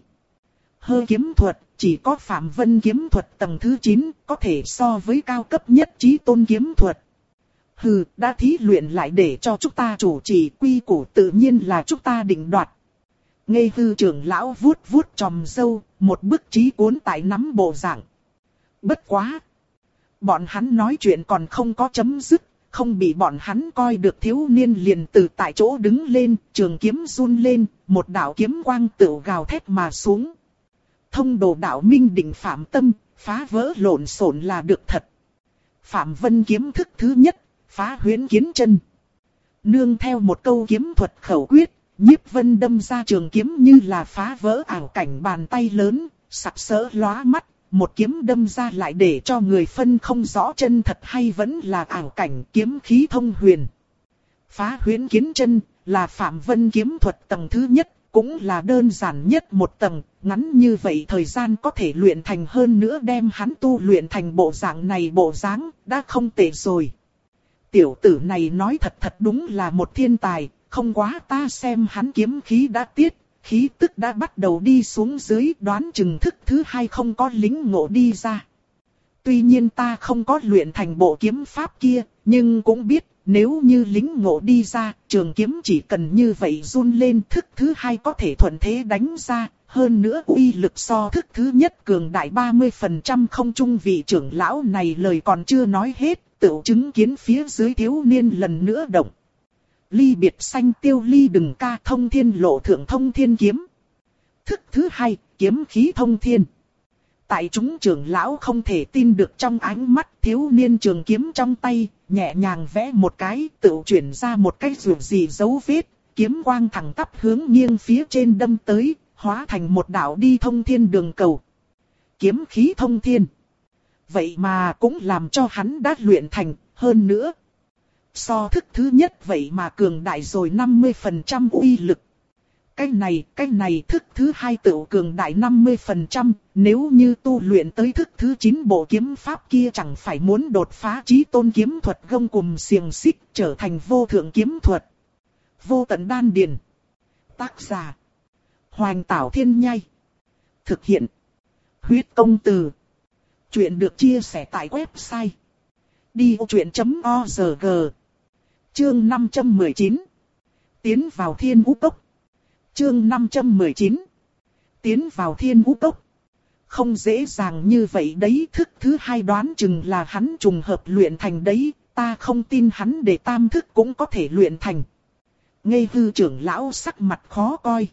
hơi kiếm thuật, chỉ có Phạm Vân kiếm thuật tầng thứ chín có thể so với cao cấp nhất chí tôn kiếm thuật. Hừ, đã thí luyện lại để cho chúng ta chủ trì, quy củ tự nhiên là chúng ta định đoạt. Nghê Hư trưởng lão vuốt vuốt chòm râu, một bức trí cuốn tại nắm bộ dạng. Bất quá, bọn hắn nói chuyện còn không có chấm dứt, không bị bọn hắn coi được thiếu niên liền từ tại chỗ đứng lên, trường kiếm run lên, một đạo kiếm quang tựu gào thét mà xuống. Thông đồ đạo minh định phạm tâm, phá vỡ lộn xộn là được thật. Phạm Vân kiếm thức thứ nhất, phá huyễn kiến chân. Nương theo một câu kiếm thuật khẩu quyết, Nhiếp Vân đâm ra trường kiếm như là phá vỡ ảo cảnh bàn tay lớn, sặc sỡ lóa mắt, một kiếm đâm ra lại để cho người phân không rõ chân thật hay vẫn là ảo cảnh, kiếm khí thông huyền. Phá huyễn kiến chân là Phạm Vân kiếm thuật tầng thứ nhất, cũng là đơn giản nhất một tầng, ngắn như vậy thời gian có thể luyện thành, hơn nữa đem hắn tu luyện thành bộ dạng này bộ dáng, đã không tệ rồi. Tiểu tử này nói thật thật đúng là một thiên tài. Không quá ta xem hắn kiếm khí đã tiết, khí tức đã bắt đầu đi xuống dưới, đoán chừng thức thứ hai không có lính ngộ đi ra. Tuy nhiên ta không có luyện thành bộ kiếm pháp kia, nhưng cũng biết nếu như lính ngộ đi ra, trường kiếm chỉ cần như vậy run lên, thức thứ hai có thể thuận thế đánh ra. Hơn nữa uy lực so thức thứ nhất cường đại ba mươi phần trăm. Không chung vị trưởng lão này lời còn chưa nói hết, tự chứng kiến phía dưới thiếu niên lần nữa động. Ly biệt xanh tiêu ly đừng ca, thông thiên lộ thượng thông thiên kiếm. Thức thứ hai, kiếm khí thông thiên. Tại chúng trưởng lão không thể tin được trong ánh mắt, thiếu niên trường kiếm trong tay, nhẹ nhàng vẽ một cái, tự chuyển ra một cái rượu gì dấu vết, kiếm quang thẳng tắp hướng nghiêng phía trên đâm tới, hóa thành một đạo đi thông thiên đường cầu. Kiếm khí thông thiên. Vậy mà cũng làm cho hắn đã luyện thành, hơn nữa. So thức thứ nhất vậy mà cường đại rồi năm mươi phần trăm uy lực. Cái này, cái này thức thứ hai tự cường đại năm mươi phần trăm, nếu như tu luyện tới thức thứ chín bộ kiếm pháp kia chẳng phải muốn đột phá chí tôn kiếm thuật gông cùm xiềng xích trở thành vô thượng kiếm thuật. Vô tận đan điền. Tác giả. Hoành Tảo Thiên Nhai. Thực hiện. Huyết Công Từ. Chuyện được chia sẻ tại website. đi ô chuyện chấm o rờ giê. Chương năm trăm mười chín. Tiến vào Thiên Vũ Cốc. Chương năm trăm mười chín. Tiến vào Thiên Vũ Cốc. Không dễ dàng như vậy đấy, thức thứ hai đoán chừng là hắn trùng hợp luyện thành đấy, ta không tin hắn để tam thức cũng có thể luyện thành. Ngây hư trưởng lão sắc mặt khó coi.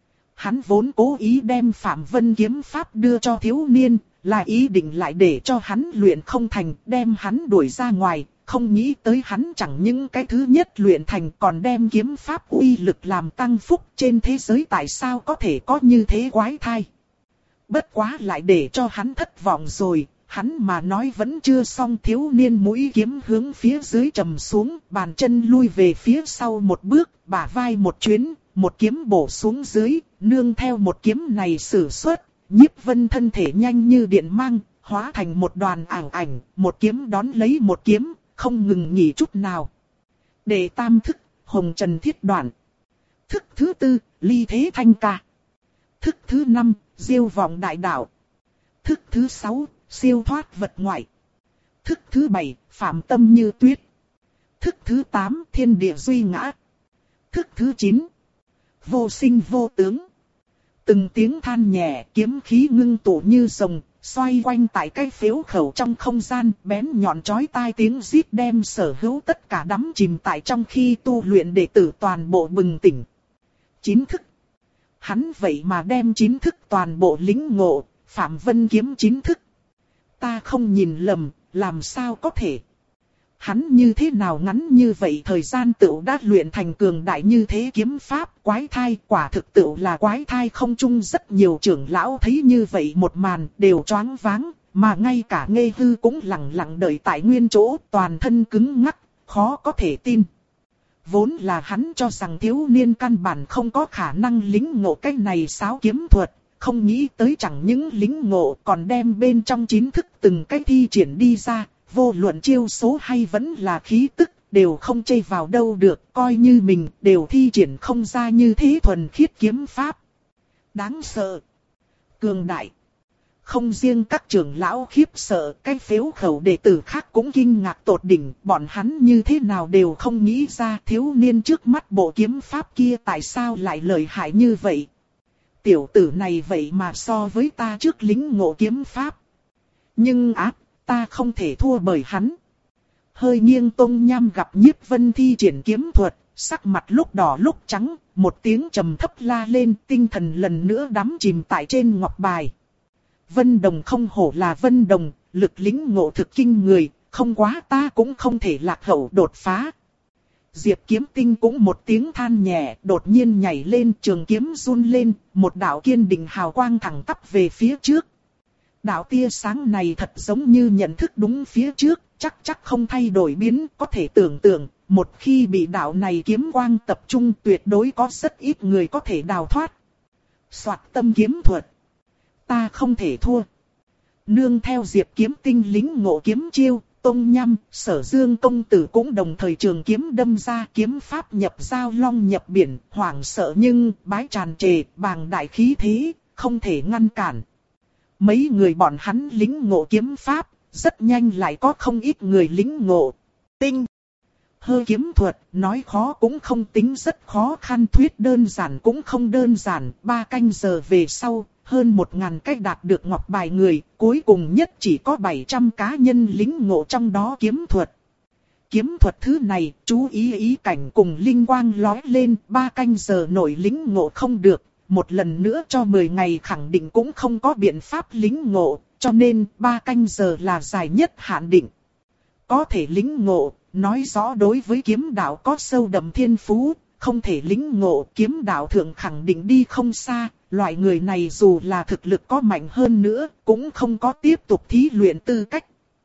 Hắn vốn cố ý đem Phạm Vân kiếm pháp đưa cho thiếu niên, là ý định lại để cho hắn luyện không thành, đem hắn đuổi ra ngoài, không nghĩ tới hắn chẳng những cái thứ nhất luyện thành còn đem kiếm pháp uy lực làm tăng phúc. Trên thế giới tại sao có thể có như thế quái thai? Bất quá lại để cho hắn thất vọng rồi, hắn mà nói vẫn chưa xong. Thiếu niên mũi kiếm hướng phía dưới trầm xuống, bàn chân lui về phía sau một bước, bả vai một chuyến, một kiếm bổ xuống dưới, nương theo một kiếm này sử xuất, Nhiếp Vân thân thể nhanh như điện mang, hóa thành một đoàn ảo ảnh, một kiếm đón lấy một kiếm, không ngừng nghỉ chút nào. Đệ tam thức, hồng trần thiết đoạn. Thức thứ tư, ly thế thanh ca. Thức thứ năm, diêu vọng đại đạo. Thức thứ sáu, siêu thoát vật ngoại. Thức thứ bảy, phạm tâm như tuyết. Thức thứ tám, thiên địa duy ngã. Thức thứ chín, vô sinh vô tướng. Từng tiếng than nhẹ, kiếm khí ngưng tụ như rồng, xoay quanh tại cái phếu khẩu trong không gian, bén nhọn chói tai tiếng rít đem sở hữu tất cả đắm chìm tại trong khi tu luyện đệ tử toàn bộ bừng tỉnh. Chín thức. Hắn vậy mà đem chín thức toàn bộ lĩnh ngộ, Phạm Vân kiếm chín thức. Ta không nhìn lầm, làm sao có thể? Hắn như thế nào ngắn như vậy thời gian tựu đã luyện thành cường đại như thế kiếm pháp. Quái thai, quả thực tựu là quái thai không chung. Rất nhiều trưởng lão thấy như vậy một màn đều choáng váng, mà ngay cả Ngây Hư cũng lặng lặng đợi tại nguyên chỗ, toàn thân cứng ngắc, khó có thể tin. Vốn là hắn cho rằng thiếu niên căn bản không có khả năng lĩnh ngộ cái này sáo kiếm thuật, không nghĩ tới chẳng những lĩnh ngộ còn đem bên trong chín thức từng cái thi triển đi ra. Vô luận chiêu số hay vẫn là khí tức, đều không chê vào đâu được, coi như mình đều thi triển không ra như thế thuần khiết kiếm pháp. Đáng sợ. Cường đại. Không riêng các trưởng lão khiếp sợ, cái phếu khẩu đệ tử khác cũng kinh ngạc tột đỉnh, bọn hắn như thế nào đều không nghĩ ra thiếu niên trước mắt bộ kiếm pháp kia tại sao lại lợi hại như vậy. Tiểu tử này vậy mà so với ta trước lĩnh ngộ kiếm pháp. Nhưng áp, ta không thể thua bởi hắn. Hơi nghiêng Tông Nham gặp Nhiếp Vân thi triển kiếm thuật, sắc mặt lúc đỏ lúc trắng, một tiếng trầm thấp la lên, tinh thần lần nữa đắm chìm tại trên ngọc bài. Vân Đồng không hổ là Vân Đồng, lực lĩnh ngộ thực kinh người, không quá ta cũng không thể lạc hậu đột phá. Diệp Kiếm Tinh cũng một tiếng than nhẹ, đột nhiên nhảy lên, trường kiếm run lên, một đạo kiên định hào quang thẳng tắp về phía trước. Đạo tia sáng này thật giống như nhận thức đúng phía trước, chắc chắc không thay đổi biến, có thể tưởng tượng, một khi bị đạo này kiếm quang tập trung tuyệt đối có rất ít người có thể đào thoát. Soạt tâm kiếm thuật. Ta không thể thua. Nương theo Diệp Kiếm Tinh lĩnh ngộ kiếm chiêu, Tông Nham, Sở Dương công tử cũng đồng thời trường kiếm đâm ra, kiếm pháp nhập giao long nhập biển, hoảng sợ nhưng bái tràn trề, bàng đại khí thế, không thể ngăn cản. Mấy người bọn hắn lĩnh ngộ kiếm pháp, rất nhanh lại có không ít người lĩnh ngộ tinh. Hơi kiếm thuật, nói khó cũng không tính rất khó khăn, thuyết đơn giản cũng không đơn giản. Ba canh giờ về sau, hơn một ngàn cách đạt được ngọc bài người, cuối cùng nhất chỉ có bảy trăm cá nhân lĩnh ngộ trong đó kiếm thuật. Kiếm thuật thứ này, chú ý ý cảnh cùng linh quang lóe lên, ba canh giờ nổi lĩnh ngộ không được. Một lần nữa cho mười ngày khẳng định cũng không có biện pháp lĩnh ngộ, cho nên ba canh giờ là dài nhất hạn định. Có thể lĩnh ngộ, nói rõ đối với kiếm đạo có sâu đậm thiên phú, không thể lĩnh ngộ kiếm đạo thượng khẳng định đi không xa, loại người này dù là thực lực có mạnh hơn nữa, cũng không có tiếp tục thí luyện tư cách.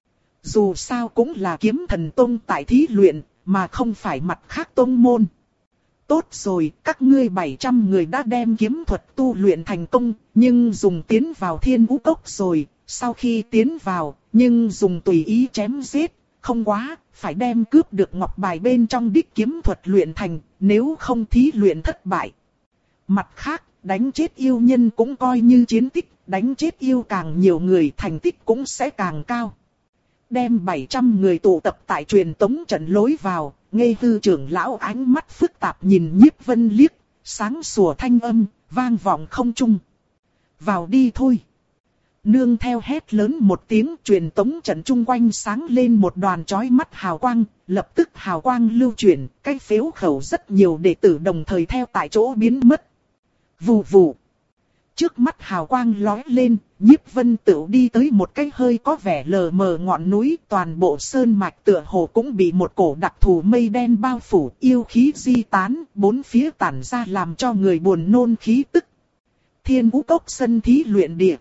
Dù sao cũng là kiếm thần tông tại thí luyện, mà không phải mặt khác tông môn. Tốt rồi, các ngươi bảy trăm người đã đem kiếm thuật tu luyện thành công, nhưng dùng tiến vào thiên vũ cốc rồi, sau khi tiến vào, nhưng dùng tùy ý chém giết, không quá, phải đem cướp được ngọc bài bên trong đích kiếm thuật luyện thành, nếu không thí luyện thất bại. Mặt khác, đánh chết yêu nhân cũng coi như chiến tích, đánh chết yêu càng nhiều người thành tích cũng sẽ càng cao. Đem bảy trăm người tụ tập tại truyền tống trận lối vào, Ngây Hư trưởng lão ánh mắt phức tạp nhìn Nhiếp Vân liếc, sáng sủa thanh âm, vang vọng không trung. Vào đi thôi. Nương theo hét lớn một tiếng, truyền tống trận chung quanh sáng lên một đoàn chói mắt hào quang, lập tức hào quang lưu chuyển, cái phếu khẩu rất nhiều đệ tử đồng thời theo tại chỗ biến mất. Vù vù. Trước mắt hào quang lóe lên, Nhiếp Vân Tửu đi tới một cái hơi có vẻ lờ mờ ngọn núi, toàn bộ sơn mạch tựa hồ cũng bị một cổ đặc thù mây đen bao phủ, yêu khí di tán, bốn phía tản ra làm cho người buồn nôn khí tức. Thiên Vũ Cốc sân thí luyện địa.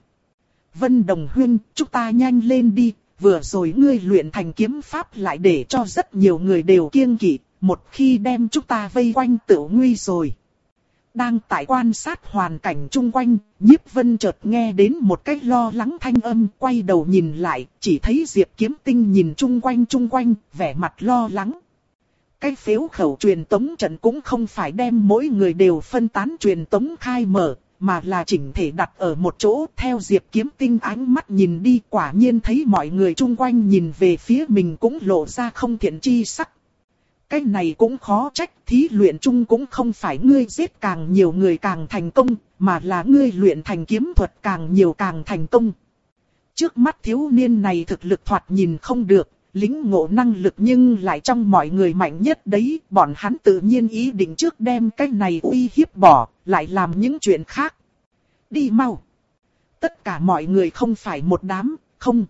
Vân Đồng Huynh, chúng ta nhanh lên đi, vừa rồi ngươi luyện thành kiếm pháp lại để cho rất nhiều người đều kiêng kỵ, một khi đem chúng ta vây quanh tửu nguy rồi. Đang tại quan sát hoàn cảnh chung quanh, Nhiếp Vân chợt nghe đến một cái lo lắng thanh âm, quay đầu nhìn lại, chỉ thấy Diệp Kiếm Tinh nhìn chung quanh chung quanh, vẻ mặt lo lắng. Cái phếu khẩu truyền tống trận cũng không phải đem mỗi người đều phân tán truyền tống khai mở, mà là chỉnh thể đặt ở một chỗ. Theo Diệp Kiếm Tinh ánh mắt nhìn đi, quả nhiên thấy mọi người chung quanh nhìn về phía mình cũng lộ ra không thiện chi sắc. Cái này cũng khó trách, thí luyện chung cũng không phải ngươi giết càng nhiều người càng thành công, mà là ngươi luyện thành kiếm thuật càng nhiều càng thành công. Trước mắt thiếu niên này thực lực thoạt nhìn không được, lĩnh ngộ năng lực nhưng lại trong mọi người mạnh nhất đấy, bọn hắn tự nhiên ý định trước đem cái này uy hiếp bỏ, lại làm những chuyện khác. Đi mau! Tất cả mọi người không phải một đám, không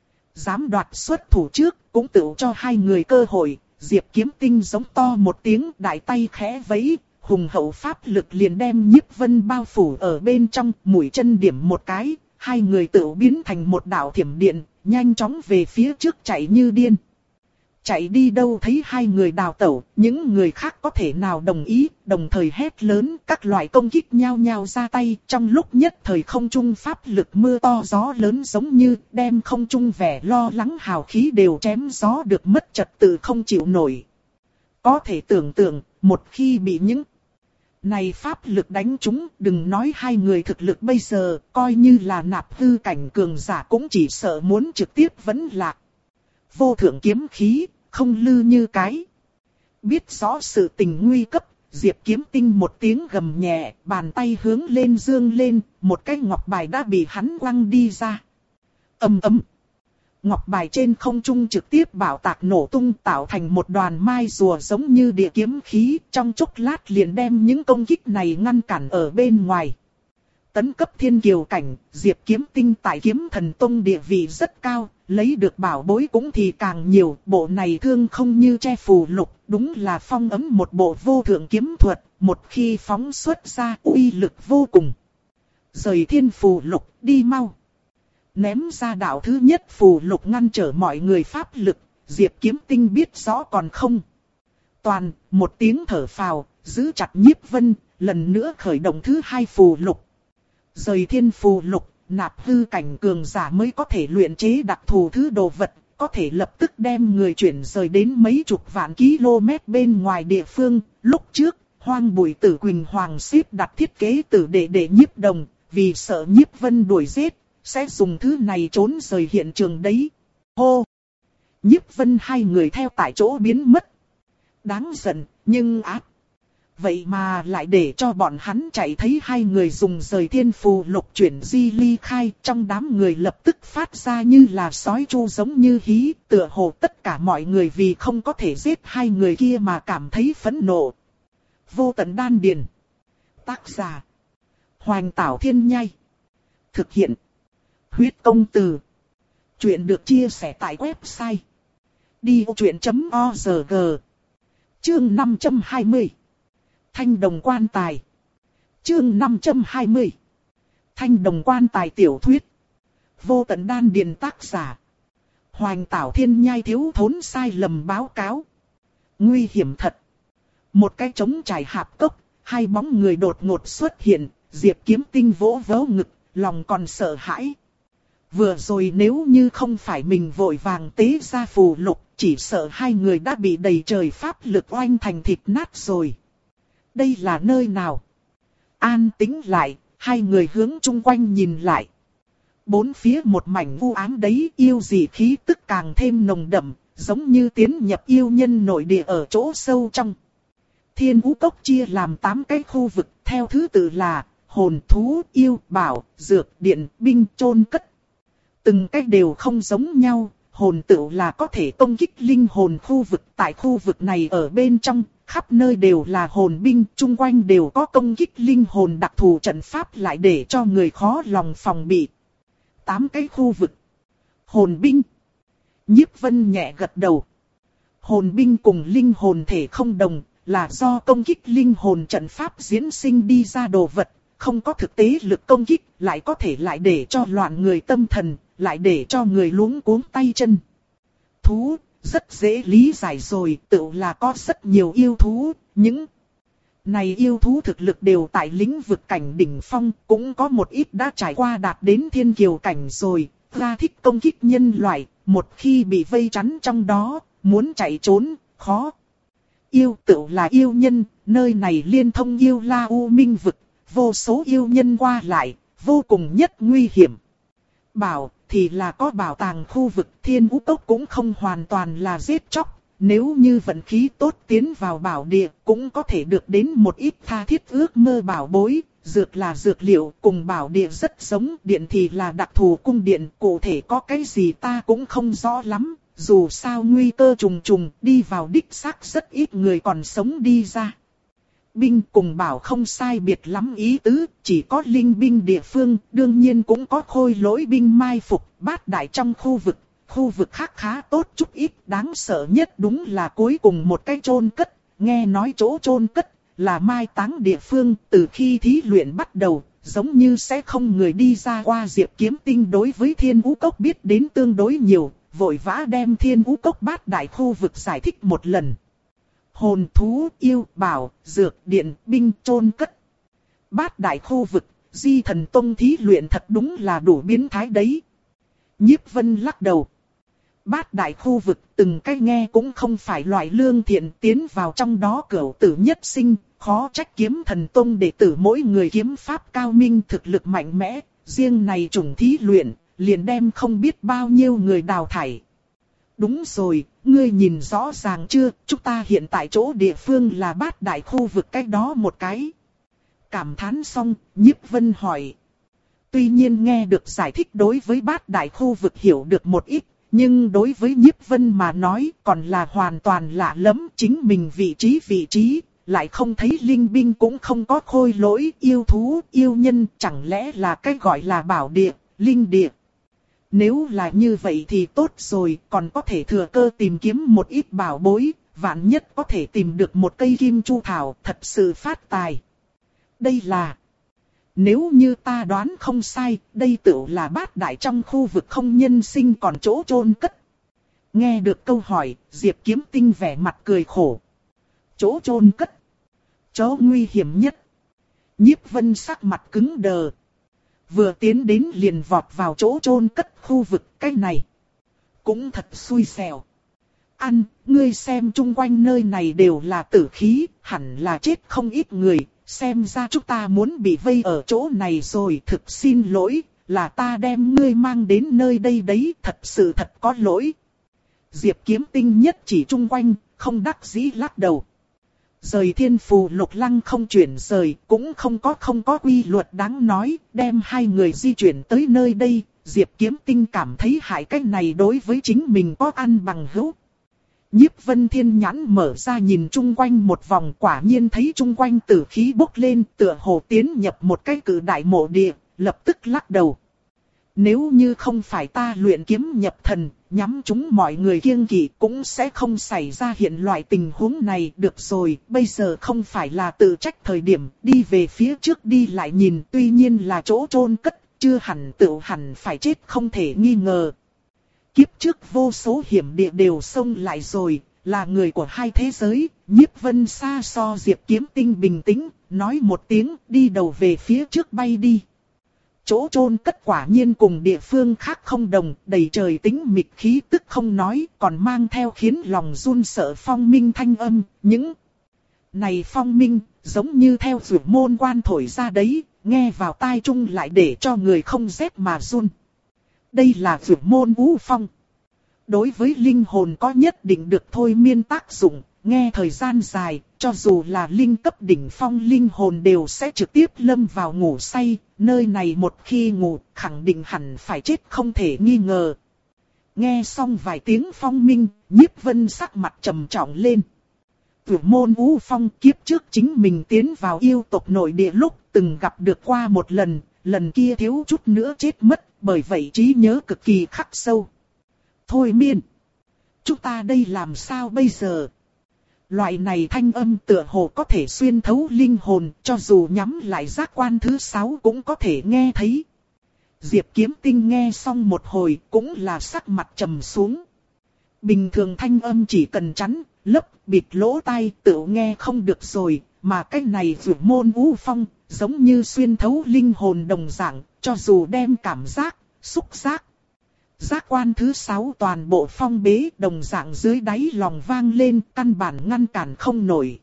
dám đoạt xuất thủ trước, cũng tự cho hai người cơ hội. Diệp Kiếm Tinh giống to một tiếng, đại tay khẽ vẫy, hùng hậu pháp lực liền đem Nhiếp Vân bao phủ ở bên trong, mũi chân điểm một cái, hai người tự biến thành một đạo thiểm điện, nhanh chóng về phía trước chạy như điên. Chạy đi đâu thấy hai người đào tẩu, những người khác có thể nào đồng ý, đồng thời hét lớn, các loại công kích nhao nhao ra tay, trong lúc nhất thời không trung pháp lực mưa to gió lớn giống như đem không trung vẻ lo lắng hào khí đều chém gió được mất trật tự không chịu nổi. Có thể tưởng tượng, một khi bị những này pháp lực đánh trúng, đừng nói hai người thực lực bây giờ, coi như là nạp hư cảnh cường giả cũng chỉ sợ muốn trực tiếp vấn lạc. Vô thượng kiếm khí, không lư như cái. Biết rõ sự tình nguy cấp, Diệp Kiếm Tinh một tiếng gầm nhẹ, bàn tay hướng lên dương lên, một cái ngọc bài đã bị hắn quăng đi ra. Ầm ầm. Ngọc bài trên không trung trực tiếp bạo tạc nổ tung, tạo thành một đoàn mai rùa giống như địa kiếm khí, trong chốc lát liền đem những công kích này ngăn cản ở bên ngoài. Tấn cấp thiên kiều cảnh, Diệp Kiếm Tinh tại Kiếm Thần Tông địa vị rất cao, lấy được bảo bối cũng thì càng nhiều, bộ này thương không như che phù lục, đúng là phong ấm một bộ vô thượng kiếm thuật, một khi phóng xuất ra uy lực vô cùng. Rời thiên phù lục, đi mau. Ném ra đạo thứ nhất phù lục ngăn trở mọi người pháp lực, Diệp Kiếm Tinh biết rõ còn không. Toàn, một tiếng thở phào, giữ chặt Nhiếp Vân, lần nữa khởi động thứ hai phù lục. Rời thiên phù lục, nạp hư cảnh cường giả mới có thể luyện chế đặc thù thứ đồ vật, có thể lập tức đem người chuyển rời đến mấy chục vạn km bên ngoài địa phương. Lúc trước, Hoang Bùi Tử Quỳnh Hoàng xếp đặt thiết kế tử để để Nhiếp Đồng, vì sợ Nhiếp Vân đuổi giết, sẽ dùng thứ này trốn rời hiện trường đấy. Hô! Nhiếp Vân hai người theo tại chỗ biến mất. Đáng giận, nhưng ác. Vậy mà lại để cho bọn hắn chạy thấy hai người dùng rời thiên phù lục chuyển di ly khai, trong đám người lập tức phát ra như là sói chu giống như hí, tựa hồ tất cả mọi người vì không có thể giết hai người kia mà cảm thấy phẫn nộ. Vô tận đan điền. Tác giả: Hoành Tảo Thiên Nhai. Thực hiện: Huyết Công Từ. Chuyện được chia sẻ tại website đi vô chuyện chấm org. Chương năm trăm hai mươi. Thanh đồng quan tài. Chương năm trăm hai mươi. Thanh đồng quan tài tiểu thuyết. Vô tận đan điền, tác giả: Hoành Tảo Thiên Nhai. Thiếu thốn sai lầm báo cáo. Nguy hiểm thật. Một cái trống trải hạp cốc, hai bóng người đột ngột xuất hiện, Diệp Kiếm Tinh vỗ vỗ ngực, lòng còn sợ hãi. Vừa rồi nếu như không phải mình vội vàng tế ra phù lục, chỉ sợ hai người đã bị đầy trời pháp lực oanh thành thịt nát rồi. Đây là nơi nào? An tĩnh lại, hai người hướng chung quanh nhìn lại. Bốn phía một mảnh u ám đấy, yêu dị khí tức càng thêm nồng đậm, giống như tiến nhập yêu nhân nội địa ở chỗ sâu trong. Thiên Vũ Cốc chia làm tám cái khu vực, theo thứ tự là hồn, thú, yêu, bảo, dược, điện, binh, chôn cất. từng cái đều không giống nhau, hồn tựu là có thể công kích linh hồn khu vực. Tại khu vực này ở bên trong, khắp nơi đều là hồn binh, chung quanh đều có công kích linh hồn đặc thù trận pháp lại để cho người khó lòng phòng bị. Tám cái khu vực. Hồn binh. Nhiếp Vân nhẹ gật đầu. Hồn binh cùng linh hồn thể không đồng, là do công kích linh hồn trận pháp diễn sinh đi ra đồ vật, không có thực tế lực công kích, lại có thể lại để cho loạn người tâm thần, lại để cho người luống cuống tay chân. Thú, rất dễ lý giải rồi, tự là có rất nhiều yêu thú, những này yêu thú thực lực đều tại lĩnh vực cảnh đỉnh phong, cũng có một ít đã trải qua đạt đến thiên kiều cảnh rồi, ra thích công kích nhân loại, một khi bị vây chắn trong đó, muốn chạy trốn, khó. Yêu tự là yêu nhân, nơi này liên thông yêu la u minh vực, vô số yêu nhân qua lại, vô cùng nhất nguy hiểm. Bảo thì là có bảo tàng khu vực, thiên vũ cốc cũng không hoàn toàn là giết chóc. Nếu như vận khí tốt tiến vào bảo địa, cũng có thể được đến một ít tha thiết ước mơ bảo bối. Dược là dược liệu, cùng bảo địa rất giống, điện thì là đặc thù cung điện, cụ thể có cái gì ta cũng không rõ lắm. Dù sao nguy cơ trùng trùng, đi vào đích xác rất ít người còn sống đi ra. Binh cùng bảo không sai biệt lắm ý tứ, chỉ có linh binh địa phương, đương nhiên cũng có khôi lỗi binh mai phục, bát đại trong khu vực. Khu vực khác khá tốt chút ít, đáng sợ nhất đúng là cuối cùng một cái chôn cất, nghe nói chỗ chôn cất là mai táng địa phương, từ khi thí luyện bắt đầu, giống như sẽ không người đi ra qua. Diệp Kiếm Tinh đối với Thiên Vũ Cốc biết đến tương đối nhiều, vội vã đem Thiên Vũ Cốc bát đại khu vực giải thích một lần. Hồn thú, yêu, bảo, dược, điện, binh, chôn cất. Bát đại khu vực, Di Thần Tông thí luyện thật đúng là đủ biến thái đấy. Nhiếp Vân lắc đầu. Bát đại khu vực từng cái nghe cũng không phải loại lương thiện, tiến vào trong đó cửu tử nhất sinh, khó trách Kiếm Thần Tông đệ tử mỗi người kiếm pháp cao minh, thực lực mạnh mẽ, riêng này chủng thí luyện, liền đem không biết bao nhiêu người đào thải. Đúng rồi, ngươi nhìn rõ ràng chưa, chúng ta hiện tại chỗ địa phương là bát đại khu vực cách đó một cái. Cảm thán xong, Nhiếp Vân hỏi. Tuy nhiên nghe được giải thích đối với bát đại khu vực hiểu được một ít, nhưng đối với Nhiếp Vân mà nói còn là hoàn toàn lạ lẫm. Chính mình vị trí vị trí, lại không thấy linh binh cũng không có khôi lỗi, yêu thú, yêu nhân, chẳng lẽ là cái gọi là bảo địa, linh địa. Nếu là như vậy thì tốt rồi, còn có thể thừa cơ tìm kiếm một ít bảo bối, vạn nhất có thể tìm được một cây kim chu thảo, thật sự phát tài. Đây là... Nếu như ta đoán không sai, đây tự là bát đại trong khu vực không nhân sinh còn chỗ chôn cất. Nghe được câu hỏi, Diệp Kiếm Tinh vẻ mặt cười khổ. Chỗ chôn cất. Chỗ nguy hiểm nhất. Nhiếp Vân sắc mặt cứng đờ. Vừa tiến đến liền vọt vào chỗ chôn cất khu vực, cái này cũng thật xui xẻo. Ăn, ngươi xem chung quanh nơi này đều là tử khí, hẳn là chết không ít người, xem ra chúng ta muốn bị vây ở chỗ này rồi, thực xin lỗi, là ta đem ngươi mang đến nơi đây đấy, thật sự thật có lỗi. Diệp Kiếm Tinh nhất chỉ chung quanh, không đắc dĩ lắc đầu. Rời thiên phù lục lăng không chuyển rời, cũng không có không có quy luật đáng nói, đem hai người di chuyển tới nơi đây, Diệp Kiếm Tinh cảm thấy hại cách này đối với chính mình có ăn bằng hữu. Nhiếp Vân Thiên nhãn mở ra nhìn chung quanh một vòng, quả nhiên thấy chung quanh tử khí bốc lên, tựa hồ tiến nhập một cái cự đại mộ địa, lập tức lắc đầu. Nếu như không phải ta luyện kiếm nhập thần, nhắm chúng mọi người kiêng kỵ cũng sẽ không xảy ra hiện loại tình huống này. Được rồi, bây giờ không phải là tự trách thời điểm, đi về phía trước đi lại nhìn, tuy nhiên là chỗ chôn cất, chưa hẳn tự hẳn phải chết không thể nghi ngờ. Kiếp trước vô số hiểm địa đều xông lại rồi, là người của hai thế giới. Nhiếp Vân xa so Diệp Kiếm Tinh bình tĩnh, nói một tiếng, đi đầu về phía trước bay đi. Chỗ chôn cất quả nhiên cùng địa phương khác không đồng, đầy trời tính mịch khí tức không nói, còn mang theo khiến lòng run sợ phong minh thanh âm. Những này phong minh, giống như theo dược môn quan thổi ra đấy, nghe vào tai trung lại để cho người không rét mà run. Đây là dược môn vũ phong. Đối với linh hồn có nhất định được thôi miên tác dụng, nghe thời gian dài, cho dù là linh cấp đỉnh phong linh hồn đều sẽ trực tiếp lâm vào ngủ say, nơi này một khi ngủ khẳng định hẳn phải chết không thể nghi ngờ. Nghe xong vài tiếng phong minh, Nhiếp Vân sắc mặt trầm trọng lên. Tuyệt môn Vũ Phong kiếp trước chính mình tiến vào yêu tộc nội địa lúc từng gặp được qua một lần, lần kia thiếu chút nữa chết mất, bởi vậy trí nhớ cực kỳ khắc sâu. Thôi miên, chúng ta đây làm sao bây giờ? Loại này thanh âm tựa hồ có thể xuyên thấu linh hồn, cho dù nhắm lại giác quan thứ sáu cũng có thể nghe thấy. Diệp Kiếm Tinh nghe xong một hồi cũng là sắc mặt trầm xuống. Bình thường thanh âm chỉ cần chắn, lấp, bịt lỗ tai tự nghe không được rồi, mà cái này Vượt Môn Vũ Phong, giống như xuyên thấu linh hồn đồng dạng, cho dù đem cảm giác, xúc giác. Giác quan thứ sáu toàn bộ phong bế đồng dạng dưới đáy lòng vang lên, căn bản ngăn cản không nổi.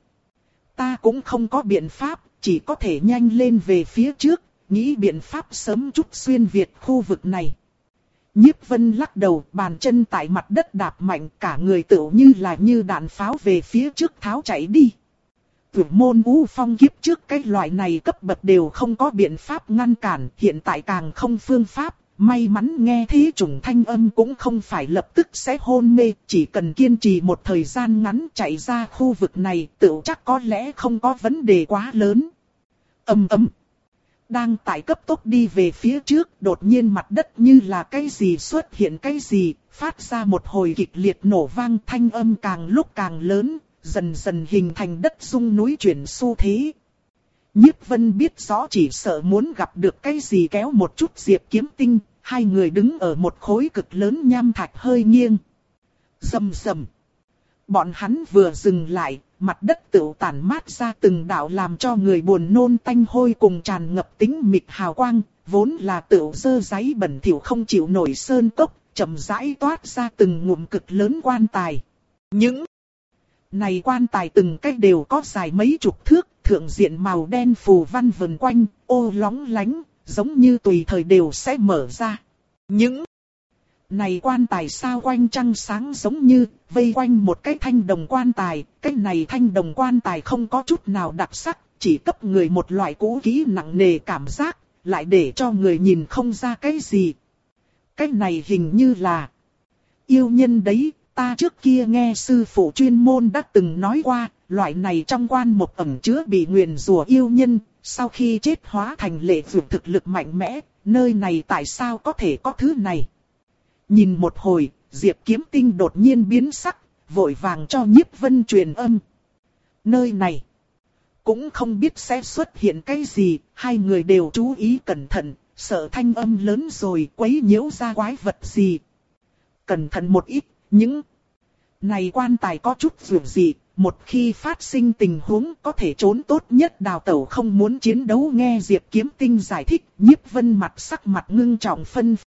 Ta cũng không có biện pháp, chỉ có thể nhanh lên về phía trước, nghĩ biện pháp sớm chút xuyên việt khu vực này. Nhiếp Vân lắc đầu, bàn chân tại mặt đất đạp mạnh, cả người tựu như là như đạn pháo về phía trước tháo chạy đi. Tuyệt môn Vũ Phong kiếp trước cái loại này cấp bậc đều không có biện pháp ngăn cản, hiện tại càng không phương pháp. May mắn nghe thế trùng thanh âm cũng không phải lập tức sẽ hôn mê, chỉ cần kiên trì một thời gian ngắn chạy ra khu vực này, tựu chắc có lẽ không có vấn đề quá lớn. Ầm ầm. Đang tại cấp tốc đi về phía trước, đột nhiên mặt đất như là cái gì xuất hiện cái gì, phát ra một hồi kịch liệt nổ vang, thanh âm càng lúc càng lớn, dần dần hình thành đất rung núi chuyển xu thế. Nhiếp Vân biết rõ chỉ sợ muốn gặp được cái gì kéo một chút Diệp Kiếm Tinh, hai người đứng ở một khối cực lớn nham thạch hơi nghiêng. Rầm rầm. Bọn hắn vừa dừng lại, mặt đất tựu tản mát ra từng đạo làm cho người buồn nôn tanh hôi cùng tràn ngập tính mịt hào quang, vốn là tựu dơ dáy bẩn thỉu không chịu nổi sơn cốc, chậm rãi toát ra từng ngụm cực lớn quan tài. Những này quan tài từng cách đều có dài mấy chục thước, thượng diện màu đen phù văn vần quanh, ô lóng lánh, giống như tùy thời đều sẽ mở ra. Những này quan tài sao quanh trăng sáng giống như vây quanh một cái thanh đồng quan tài, cái này thanh đồng quan tài không có chút nào đặc sắc, chỉ cấp người một loại cũ kỹ nặng nề cảm giác, lại để cho người nhìn không ra cái gì. Cái này hình như là yêu nhân đấy, ta trước kia nghe sư phụ chuyên môn đã từng nói qua, loại này trong quan một ẩn chứa bị nguyền rủa yêu nhân, sau khi chết hóa thành lệ vượt thực lực mạnh mẽ, nơi này tại sao có thể có thứ này? Nhìn một hồi, Diệp Kiếm Tinh đột nhiên biến sắc, vội vàng cho Nhiếp Vân truyền âm. Nơi này, cũng không biết sẽ xuất hiện cái gì, hai người đều chú ý cẩn thận, sợ thanh âm lớn rồi quấy nhiễu ra quái vật gì. Cẩn thận một ít, những này quan tài có chút vượt dị, một khi phát sinh tình huống có thể trốn tốt nhất đào tẩu không muốn chiến đấu. Nghe Diệp Kiếm Tinh giải thích, Nhiếp Vân mặt sắc mặt ngưng trọng phân